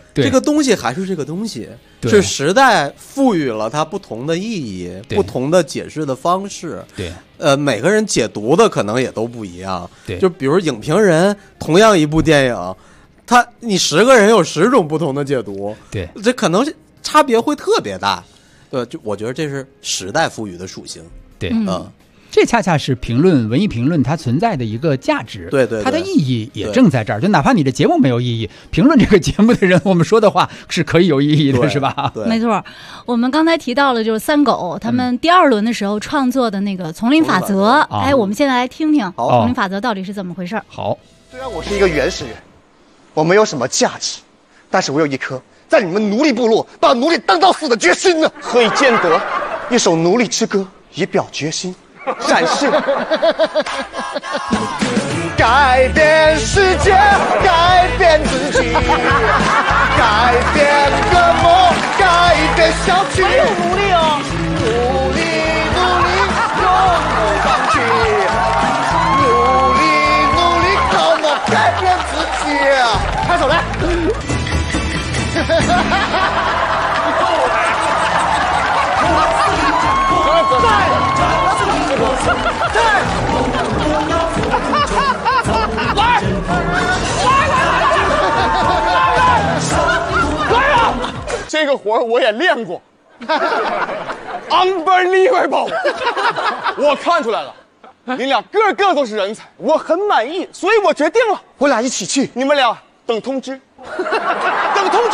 这个东西还是这个东西，是时代赋予了它不同的意义，不同的解释的方式。 对， 每个人解读的可能也都不一样。 对， 就比如影评人同样一部电影，你10个人有10种不同的解读， 对， 这可能差别会特别大。对，就我觉得这是时代赋予的属性。 对，这恰恰是文艺评论它存在的一个价值， 对， 它的意义也正在这儿。就哪怕你的节目没有意义，评论这个节目的人，我们说的话是可以有意义的，是吧？ 没错。我们刚才提到了，就是三狗他们第2轮的时候创作的那个丛林法则。哎，我们现在来听听丛林法则到底是怎么回事。 好， 虽然我是一个原始人，我没有什么价值，但是我有一颗在你们奴隶部落把奴隶当到死的决心呢。何以见得？一首奴隶之歌，以表决心。展示改变世界，改变自己，改变个梦，改变小区。还有努力哦，努力努力，永不放弃，努力努力，靠我改变自己。拍手来。这个活我也练过，unbelievable！ 我看出来了，你俩个个都是人才，我很满意，所以我决定了，我俩一起去，你们俩等通知，等通知。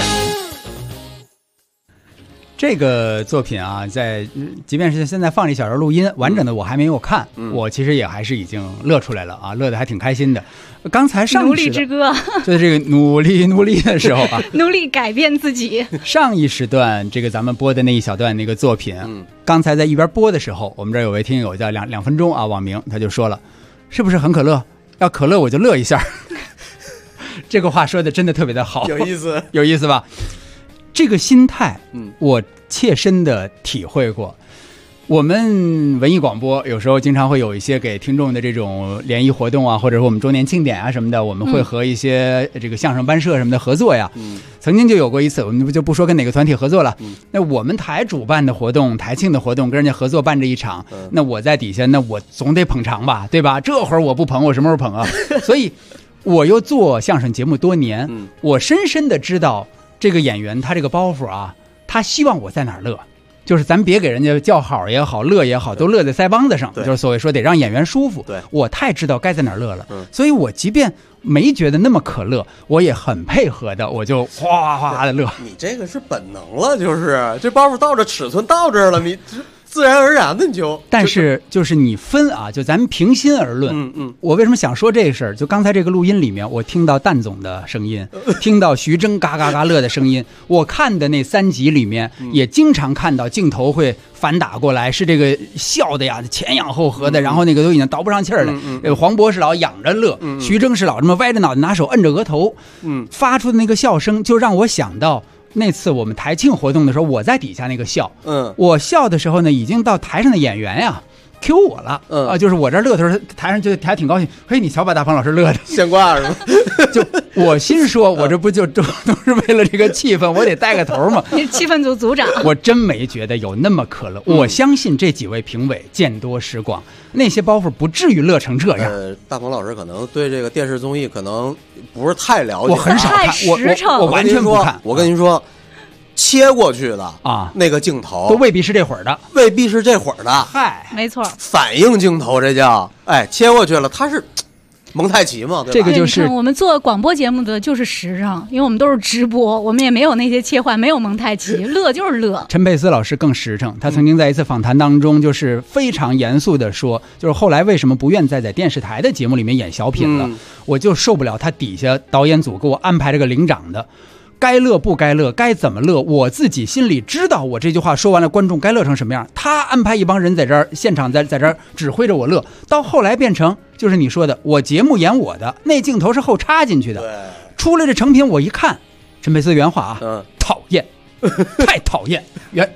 这个作品啊，即便是现在放了一小段录音，完整的我还没有看，我其实也还是已经乐出来了啊，乐得还挺开心的。刚才上奴隶之歌， 就是这个努力的时候啊， 努力改变自己。 上一时段这个咱们播的那一小段那个作品，刚才在一边播的时候，我们这儿有位听友叫两分钟啊，网名他就说了，是不是很可乐？要可乐我就乐一下。这个话说的真的特别的好， 有意思， 有意思吧？这个心态，我切身的体会过。我们文艺广播有时候经常会有一些给听众的这种联谊活动啊，或者是我们周年庆典啊什么的，我们会和一些这个相声班社什么的合作呀。曾经就有过一次，我们就不说跟哪个团体合作了。那我们台主办的活动，台庆的活动，跟人家合作办这一场，那我在底下，那我总得捧场吧，对吧？这会儿我不捧，我什么时候捧啊？所以我又做相声节目多年，我深深的知道这个演员他这个包袱啊，他希望我在哪儿乐。就是咱别给人家叫好也好，乐也好，都乐在腮帮子上，就是所谓说得让演员舒服。我太知道该在哪儿乐了，所以我即便没觉得那么可乐，我也很配合的，我就哗哗的乐。 你这个是本能了，就是这包袱到这尺寸到这儿了，你自然而然的你就。 但是就是你分啊，就咱们平心而论，我为什么想说这事儿？就刚才这个录音里面，我听到蛋总的声音，听到徐峥嘎嘎嘎乐的声音。我看的那3集里面，也经常看到镜头会反打过来，是这个笑的呀，前仰后合的，然后那个都已经倒不上气儿了。黄渤是老仰着乐，徐峥是老这么歪着脑袋拿手摁着额头，发出的那个笑声，就让我想到。那次我们台庆活动的时候，我在底下那个笑，我笑的时候呢，已经到台上的演员呀Q 我了，就是我这乐的时候，台上就还挺高兴，嘿，你瞧把大鹏老师乐的， 现挂是吗？ 就我心说，我这不就都是为了这个气氛，我得带个头嘛。 你气氛组组长， 我真没觉得有那么可乐。我相信这几位评委见多识广，那些包袱不至于乐成这样。 大鹏老师可能对这个电视综艺可能不是太了解， 我很少看，我完全不看。 我跟您说。切过去的啊，那个镜头都未必是这会儿的， 未必是这会儿的。 嗨， 没错， 反应镜头这叫，切过去了，它是蒙太奇嘛，对吧？ 这个就是我们做广播节目的就是实诚，因为我们都是直播，我们也没有那些切换，没有蒙太奇，乐就是乐。 陈佩斯老师更实诚，他曾经在一次访谈当中，就是非常严肃的说，就是后来为什么不愿再在电视台的节目里面演小品了，我就受不了他底下导演组给我安排这个领长的。该乐不该乐，该怎么乐，我自己心里知道。我这句话说完了，观众该乐成什么样？他安排一帮人在这儿现场在这儿指挥着我乐，到后来变成就是你说的，我节目演我的，那镜头是后插进去的。出来这成品我一看，陈佩斯原话啊，讨厌，太讨厌。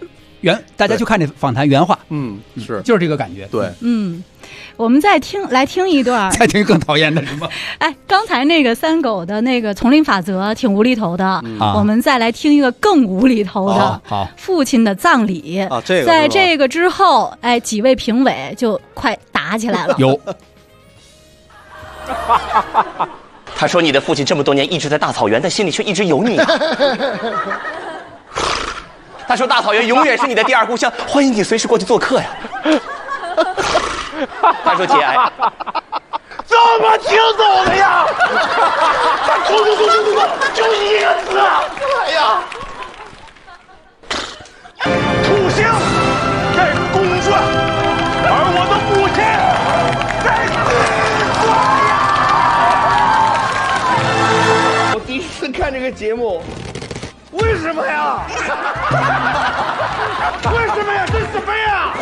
大家去看这访谈原话， 是就是这个感觉。 对， 我们来听一段， 再听更讨厌的是吗？ 哎，刚才那个三狗的那个丛林法则挺无厘头的，我们再来听一个更无厘头的， 好， 父亲的葬礼啊，这个在这个之后，哎，几位评委就快打起来了。 有。 他说你的父亲这么多年一直在大草原，但心里却一直有你啊。他说大草原永远是你的第二故乡，欢迎你随时过去做客呀。他说节哀， 怎么听懂的呀？走，就一个字。哎呀，土星在公转，而我的母亲在自转呀。我第一次看这个节目，为什么呀？为什么呀？这是什么呀？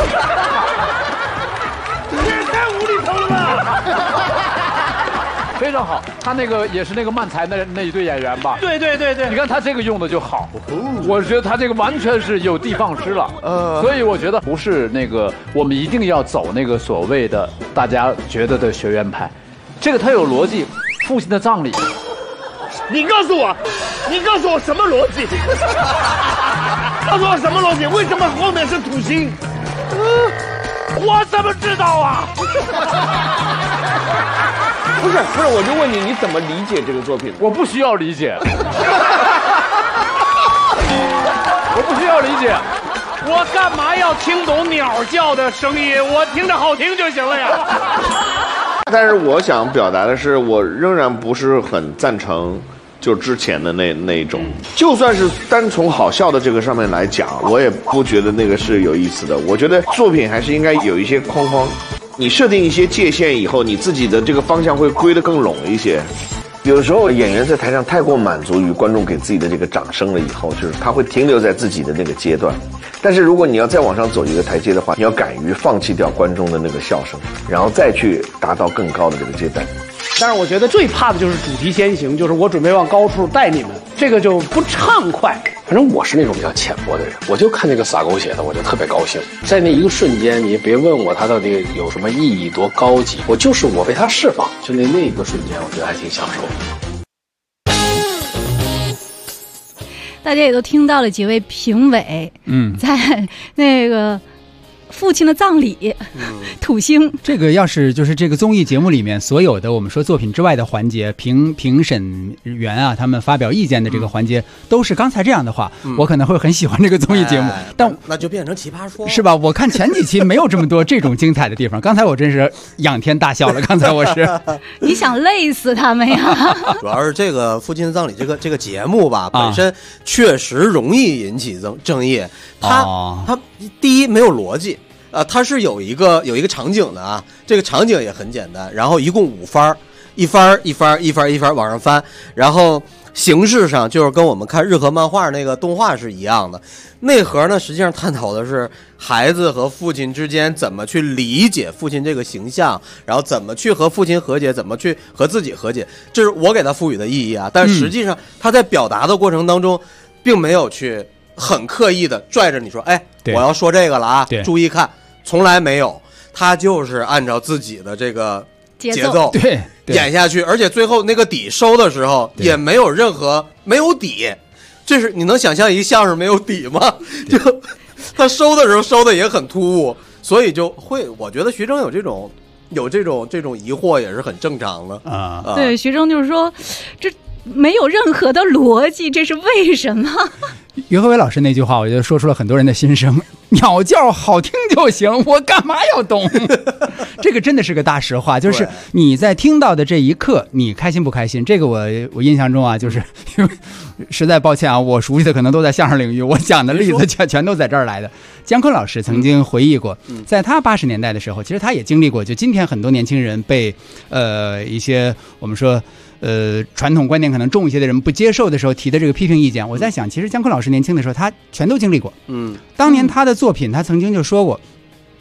也太无厘头了吧！ 非常好，他那个也是那个漫才那一对演员吧？ 对， 你看他这个用的就好，我觉得他这个完全是有的放矢了。所以我觉得不是那个我们一定要走那个所谓的大家觉得的学院派，这个他有逻辑。父亲的葬礼， 你告诉我什么逻辑？告诉我什么逻辑？为什么后面是土星？我怎么知道啊？不是，我就问你，你怎么理解这个作品？ 我不需要理解，我不需要理解， 我干嘛要听懂鸟叫的声音？我听着好听就行了呀。 但是我想表达的是，我仍然不是很赞成就之前的那一种，就算是单从好笑的这个上面来讲，我也不觉得那个是有意思的。我觉得作品还是应该有一些框框，你设定一些界限以后，你自己的这个方向会归得更拢一些。有的时候演员在台上太过满足于观众给自己的这个掌声了以后，就是他会停留在自己的那个阶段。但是如果你要再往上走一个台阶的话，你要敢于放弃掉观众的那个笑声，然后再去达到更高的这个阶段。 但是我觉得最怕的就是主题先行，就是我准备往高处带你们，这个就不畅快。反正我是那种比较浅薄的人，我就看那个撒狗血的，我就特别高兴。在那一个瞬间，你别问我它到底有什么意义、多高级，我被它释放，就那一个瞬间，我觉得还挺享受的。 大家也都听到了几位评委，在那个父亲的葬礼，土星这个要是就是这个综艺节目里面所有的我们说作品之外的环节，评审员啊他们发表意见的这个环节都是刚才这样的话，我可能会很喜欢这个综艺节目，但那就变成奇葩说是吧？我看前几期没有这么多这种精彩的地方，刚才我真是仰天大笑了。刚才我是你想累死他们呀？ 主要是这个父亲的葬礼这个节目吧，本身确实容易引起争议。它第一没有逻辑。它是有一个场景的啊，这个场景也很简单，然后一共5番，一番往上翻，然后形式上就是跟我们看日和漫画那个动画是一样的。内核呢，实际上探讨的是孩子和父亲之间怎么去理解父亲这个形象，然后怎么去和父亲和解，怎么去和自己和解，这是我给他赋予的意义啊。但实际上他在表达的过程当中，并没有去很刻意的拽着你说，哎，我要说这个了啊，注意看。从来没有，他就是按照自己的这个节奏对演下去，而且最后那个底收的时候也没有底，这是你能想象一个相声没有底吗？就他收的时候收的也很突兀，所以就会我觉得徐峥有这种疑惑也是很正常的啊。 对，徐峥就是说这没有任何的逻辑，这是为什么？ 于和伟老师那句话，我觉得说出了很多人的心声。鸟叫好听就行，我干嘛要懂？这个真的是个大实话，就是你在听到的这一刻，你开心不开心？这个我印象中啊，就是因为实在抱歉啊，我熟悉的可能都在相声领域，我讲的例子全都在这儿来的。姜昆老师曾经回忆过，在他80年代的时候，其实他也经历过，就今天很多年轻人被一些我们说传统观念可能重一些的人不接受的时候提的这个批评意见。我在想，其实姜昆老师年轻的时候他全都经历过。当年他的作品他曾经就说过，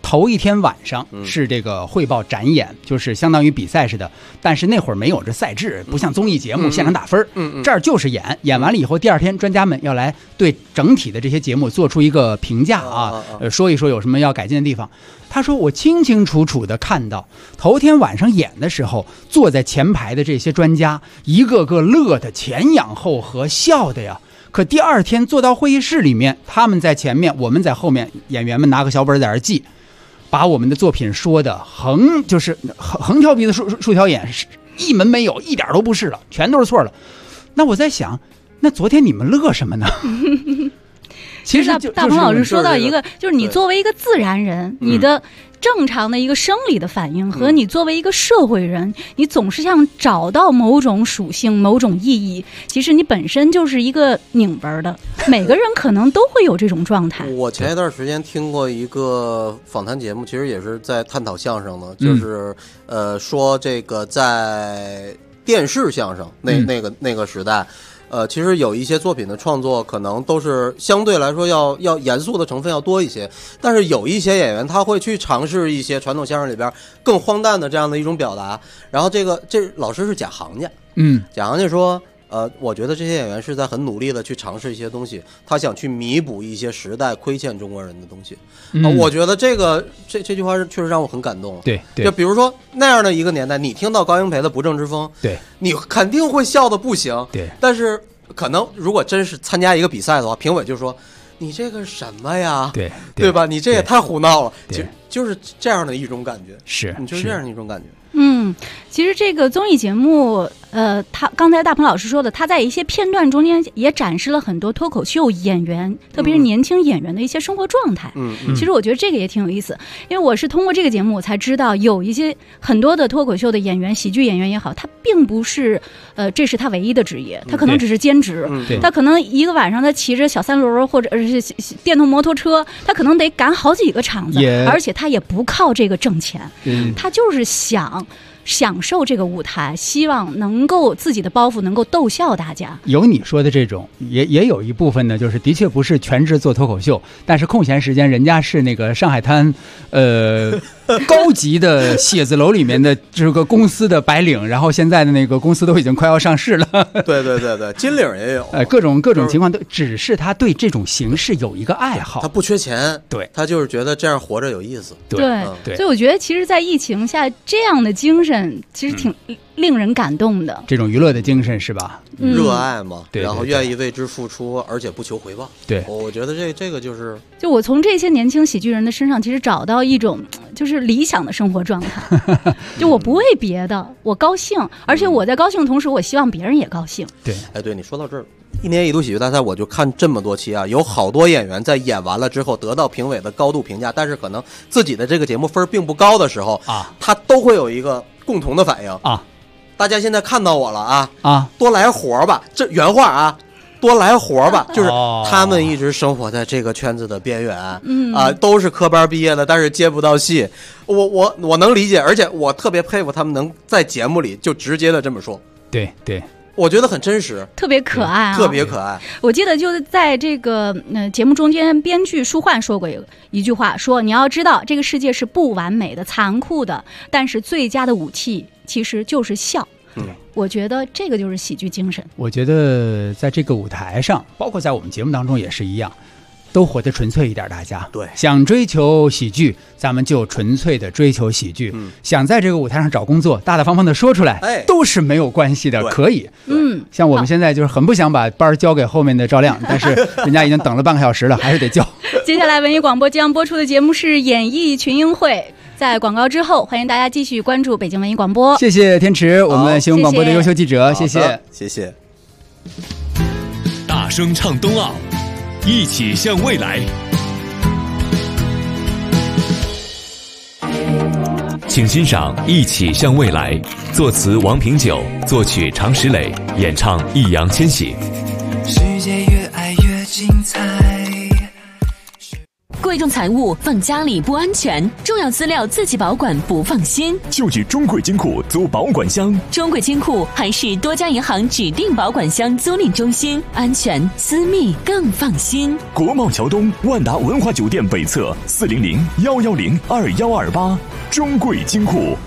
头一天晚上是这个汇报展演，就是相当于比赛似的，但是那会儿没有这赛制，不像综艺节目现场打分，这儿就是演完了以后，第二天专家们要来对整体的这些节目做出一个评价啊，说一说有什么要改进的地方。他说我清清楚楚地看到头天晚上演的时候，坐在前排的这些专家一个个乐得前仰后合，笑的呀。可第二天坐到会议室里面，他们在前面，我们在后面，演员们拿个小本在那记，把我们的作品说的横挑鼻子竖挑眼，一门没有，一点都不是了，全都是错了。那我在想，那昨天你们乐什么呢？其实大鹏老师说到一个，就是你作为一个自然人，你的正常的一个生理的反应和你作为一个社会人，你总是想找到某种属性、某种意义。其实你本身就是一个拧巴的，每个人可能都会有这种状态。 我前一段时间听过一个访谈节目，其实也是在探讨相声的，就是说这个在电视相声那个时代。其实有一些作品的创作可能都是相对来说要严肃的成分要多一些，但是有一些演员他会去尝试一些传统相声里边更荒诞的这样的一种表达。然后这老师是贾行家，贾行家说，我觉得这些演员是在很努力的去尝试一些东西，他想去弥补一些时代亏欠中国人的东西。我觉得这句话确实让我很感动。 对， 就比如说那样的一个年代，你听到高英培的《不正之风》， 对， 你肯定会笑得不行。 对， 但是可能如果真是参加一个比赛的话，评委就说你这个什么呀？对吧？你这也太胡闹了。其实就是这样的一种感觉，你就是这样的一种感觉。 其实这个综艺节目，他刚才大鹏老师说的，他在一些片段中间也展示了很多脱口秀演员，特别是年轻演员的一些生活状态。其实我觉得这个也挺有意思，因为我是通过这个节目我才知道，有一些很多的脱口秀的演员、喜剧演员也好，他并不是这是他唯一的职业，他可能只是兼职，他可能一个晚上他骑着小三轮或者是电动摩托车，他可能得赶好几个场子，而且他也不靠这个挣钱，他就是享受这个舞台，希望能够自己的包袱能够逗笑大家。 有你说的这种，也有一部分呢，就是的确不是全职做脱口秀，但是空闲时间人家是那个上海滩高级的写字楼里面的这个公司的白领，然后现在的那个公司都已经快要上市了。 对，金领也有， 各种情况都，只是他对这种形式有一个爱好， 他不缺钱， 对， 他就是觉得这样活着有意思。 对，所以我觉得其实在疫情下这样的精神其实挺令人感动的， 这种娱乐的精神是吧？ 热爱嘛， 对， 然后愿意为之付出，而且不求回报。 对， 我觉得这个就我从这些年轻喜剧人的身上，其实找到一种就是理想的生活状态。就我不为别的，我高兴，而且我在高兴的同时，我希望别人也高兴。 对， 对，你说到这儿。一年一度喜剧大赛，我就看这么多期啊，有好多演员在演完了之后得到评委的高度评价，但是可能自己的这个节目分并不高的时候啊，他都会有一个共同的反应啊。 大家现在看到我了啊，多来活吧，这原话啊，多来活吧，就是他们一直生活在这个圈子的边缘，都是科班毕业的，但是接不到戏。我能理解，而且我特别佩服他们能在节目里就直接的这么说。 对。 我觉得很真实， 特别可爱特别可爱。 我记得就是在这个节目中间，编剧舒焕说过一句话，说你要知道这个世界是不完美的、残酷的，但是最佳的武器其实就是笑。我觉得这个就是喜剧精神。 我觉得在这个舞台上，包括在我们节目当中也是一样。都活得纯粹一点，大家对， 想追求喜剧，咱们就纯粹的追求喜剧。想在这个舞台上找工作，大大方方的说出来，都是没有关系的，可以。像我们现在就是很不想把班交给后面的赵亮，但是人家已经等了半个小时了，还是得交。 接下来文艺广播即将播出的节目是演艺群英会。在广告之后，欢迎大家继续关注北京文艺广播。 谢谢天池，我们新闻广播的优秀记者，谢谢。 大声唱冬奥，一起向未来。请欣赏《一起向未来》，作词王平久，作曲常石磊，演唱易烊千玺。 世界越爱越精彩。 贵重财物放家里不安全，重要资料自己保管不放心， 就去中贵金库租保管箱。 中贵金库还是多家银行指定保管箱租赁中心，安全私密更放心。 国贸桥东万达文化酒店北侧400-110-2128，中贵金库。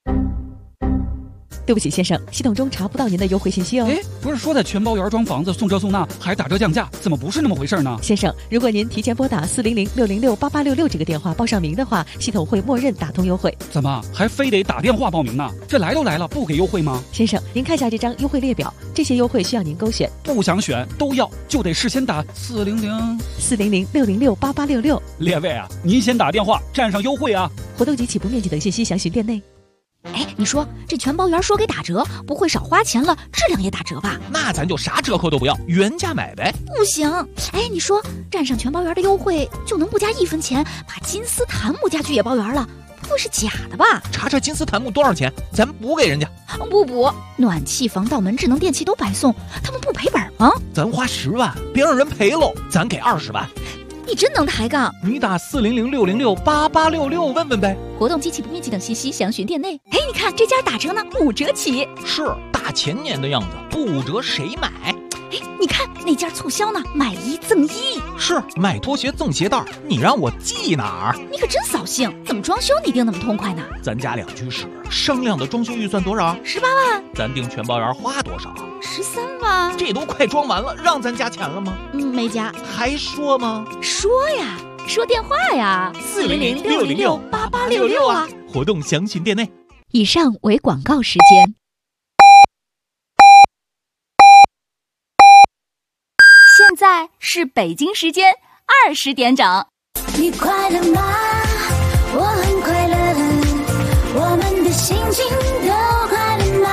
对不起，先生，系统中查不到您的优惠信息哦。 哎，不是说在全包园装房子送这送那，还打折降价，怎么不是那么回事呢？ 先生，如果您提前拨打400-606-8866这个电话报上名的话，系统会默认打通优惠。 怎么还非得打电话报名呢？这来都来了，不给优惠吗？ 先生，您看一下这张优惠列表，这些优惠需要您勾选。 不想选都要，就得事先打 400-606-8866。 列位啊，您先打电话占上优惠啊！ 活动及起步面积等信息详询店内。 哎，你说这全包园说给打折，不会少花钱了，质量也打折吧？ 那咱就啥折扣都不要，原价买呗。 不行，哎，你说占上全包园的优惠，就能不加1分钱把金丝檀木家具也包圆了？不会是假的吧？ 查查金丝檀木多少钱，咱补给人家。 不补，暖气、防盗门、智能电器都白送，他们不赔本吗？ 咱花10万，别让人赔喽，咱给20万。 你真能抬杠！ 你打400-606-8866问问呗。 活动及起步面积等信息详询店内。哎，你看这家打折呢，5折起。 是大前年的样子，不折谁买？ 哎，你看那家促销呢，买1赠1。 是买拖鞋赠鞋带，你让我记哪儿？ 你可真扫兴！怎么装修你定那么痛快呢？ 咱家2居室，商量的装修预算多少 ？18万。 咱订全包园花多少 ？13万。 这都快装完了，让咱加钱了吗？ 没加。 还说吗？ 说呀，说电话呀，400-606-8866啊。 活动详询店内。 以上为广告时间。现在是北京时间20点整。 你快乐吗？我很快乐，我们的心情都快乐吗？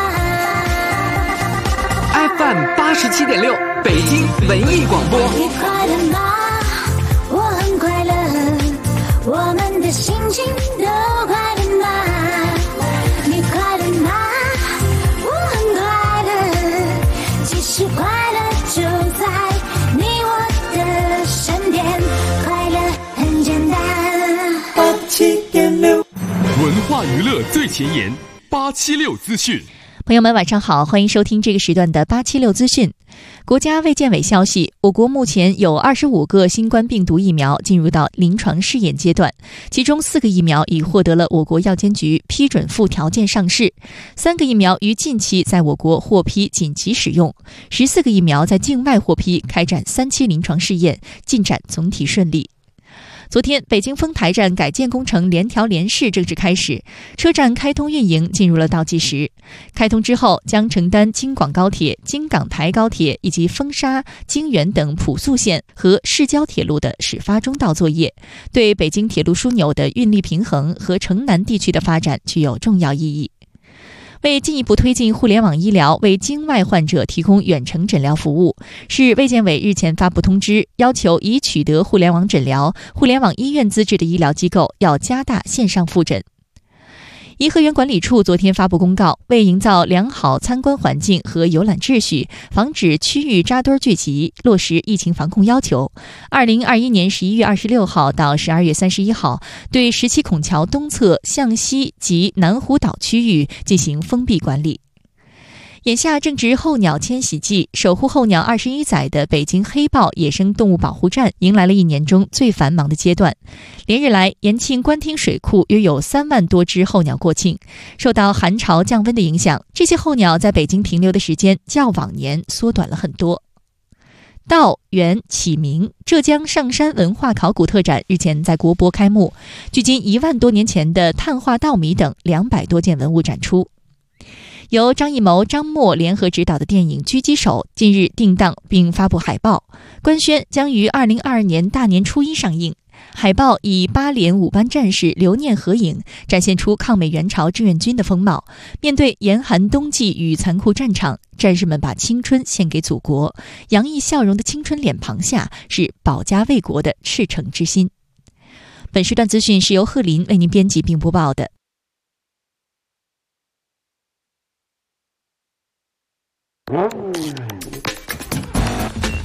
FM 87.6，北京文艺广播。 你快乐吗？我很快乐，我们的心情都快乐吗？你快乐吗？我很快乐，其实快乐就在你我的身边，快乐很简单。87.6， 文化娱乐最前沿，876资讯。 朋友们晚上好，欢迎收听这个时段的876资讯。国家卫健委消息，我国目前有25个新冠病毒疫苗进入到临床试验阶段，其中4个疫苗已获得了我国药监局批准附条件上市，3个疫苗于近期在我国获批紧急使用，14个疫苗在境外获批开展3期临床试验，进展总体顺利。昨天，北京丰台站改建工程联调联试正式开始，车站开通运营进入了倒计时。开通之后，将承担京广高铁、京港台高铁以及丰沙、京原等普速线和市郊铁路的始发终到作业，对北京铁路枢纽的运力平衡和城南地区的发展具有重要意义。为进一步推进互联网医疗，为京外患者提供远程诊疗服务，市卫健委日前发布通知，要求已取得互联网诊疗、互联网医院资质的医疗机构要加大线上复诊。颐和园管理处昨天发布公告，为营造良好参观环境和游览秩序，防止区域扎堆聚集，落实疫情防控要求，2021年11月26号到12月31号，对17孔桥东侧向西及南湖岛区域进行封闭管理。眼下正值候鸟迁徙季，守护候鸟21载的北京黑豹野生动物保护站迎来了1年中最繁忙的阶段。连日来，延庆官厅水库约有3万多只候鸟过境，受到寒潮降温的影响，这些候鸟在北京停留的时间较往年缩短了很多。道元启明浙江上山文化考古特展日前在国博开幕，距今1万多年前的碳化稻米等200多件文物展出。由张艺谋、张默联合执导的电影《狙击手》近日定档并发布海报，官宣将于2022年大年初1上映。海报以8连5班战士留念合影，展现出抗美援朝志愿军的风貌。面对严寒冬季与残酷战场，战士们把青春献给祖国，洋溢笑容的青春脸庞下是保家卫国的赤诚之心。本时段资讯是由贺林为您编辑并播报的。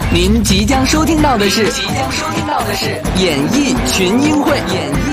您即将收听到的是演艺群英会。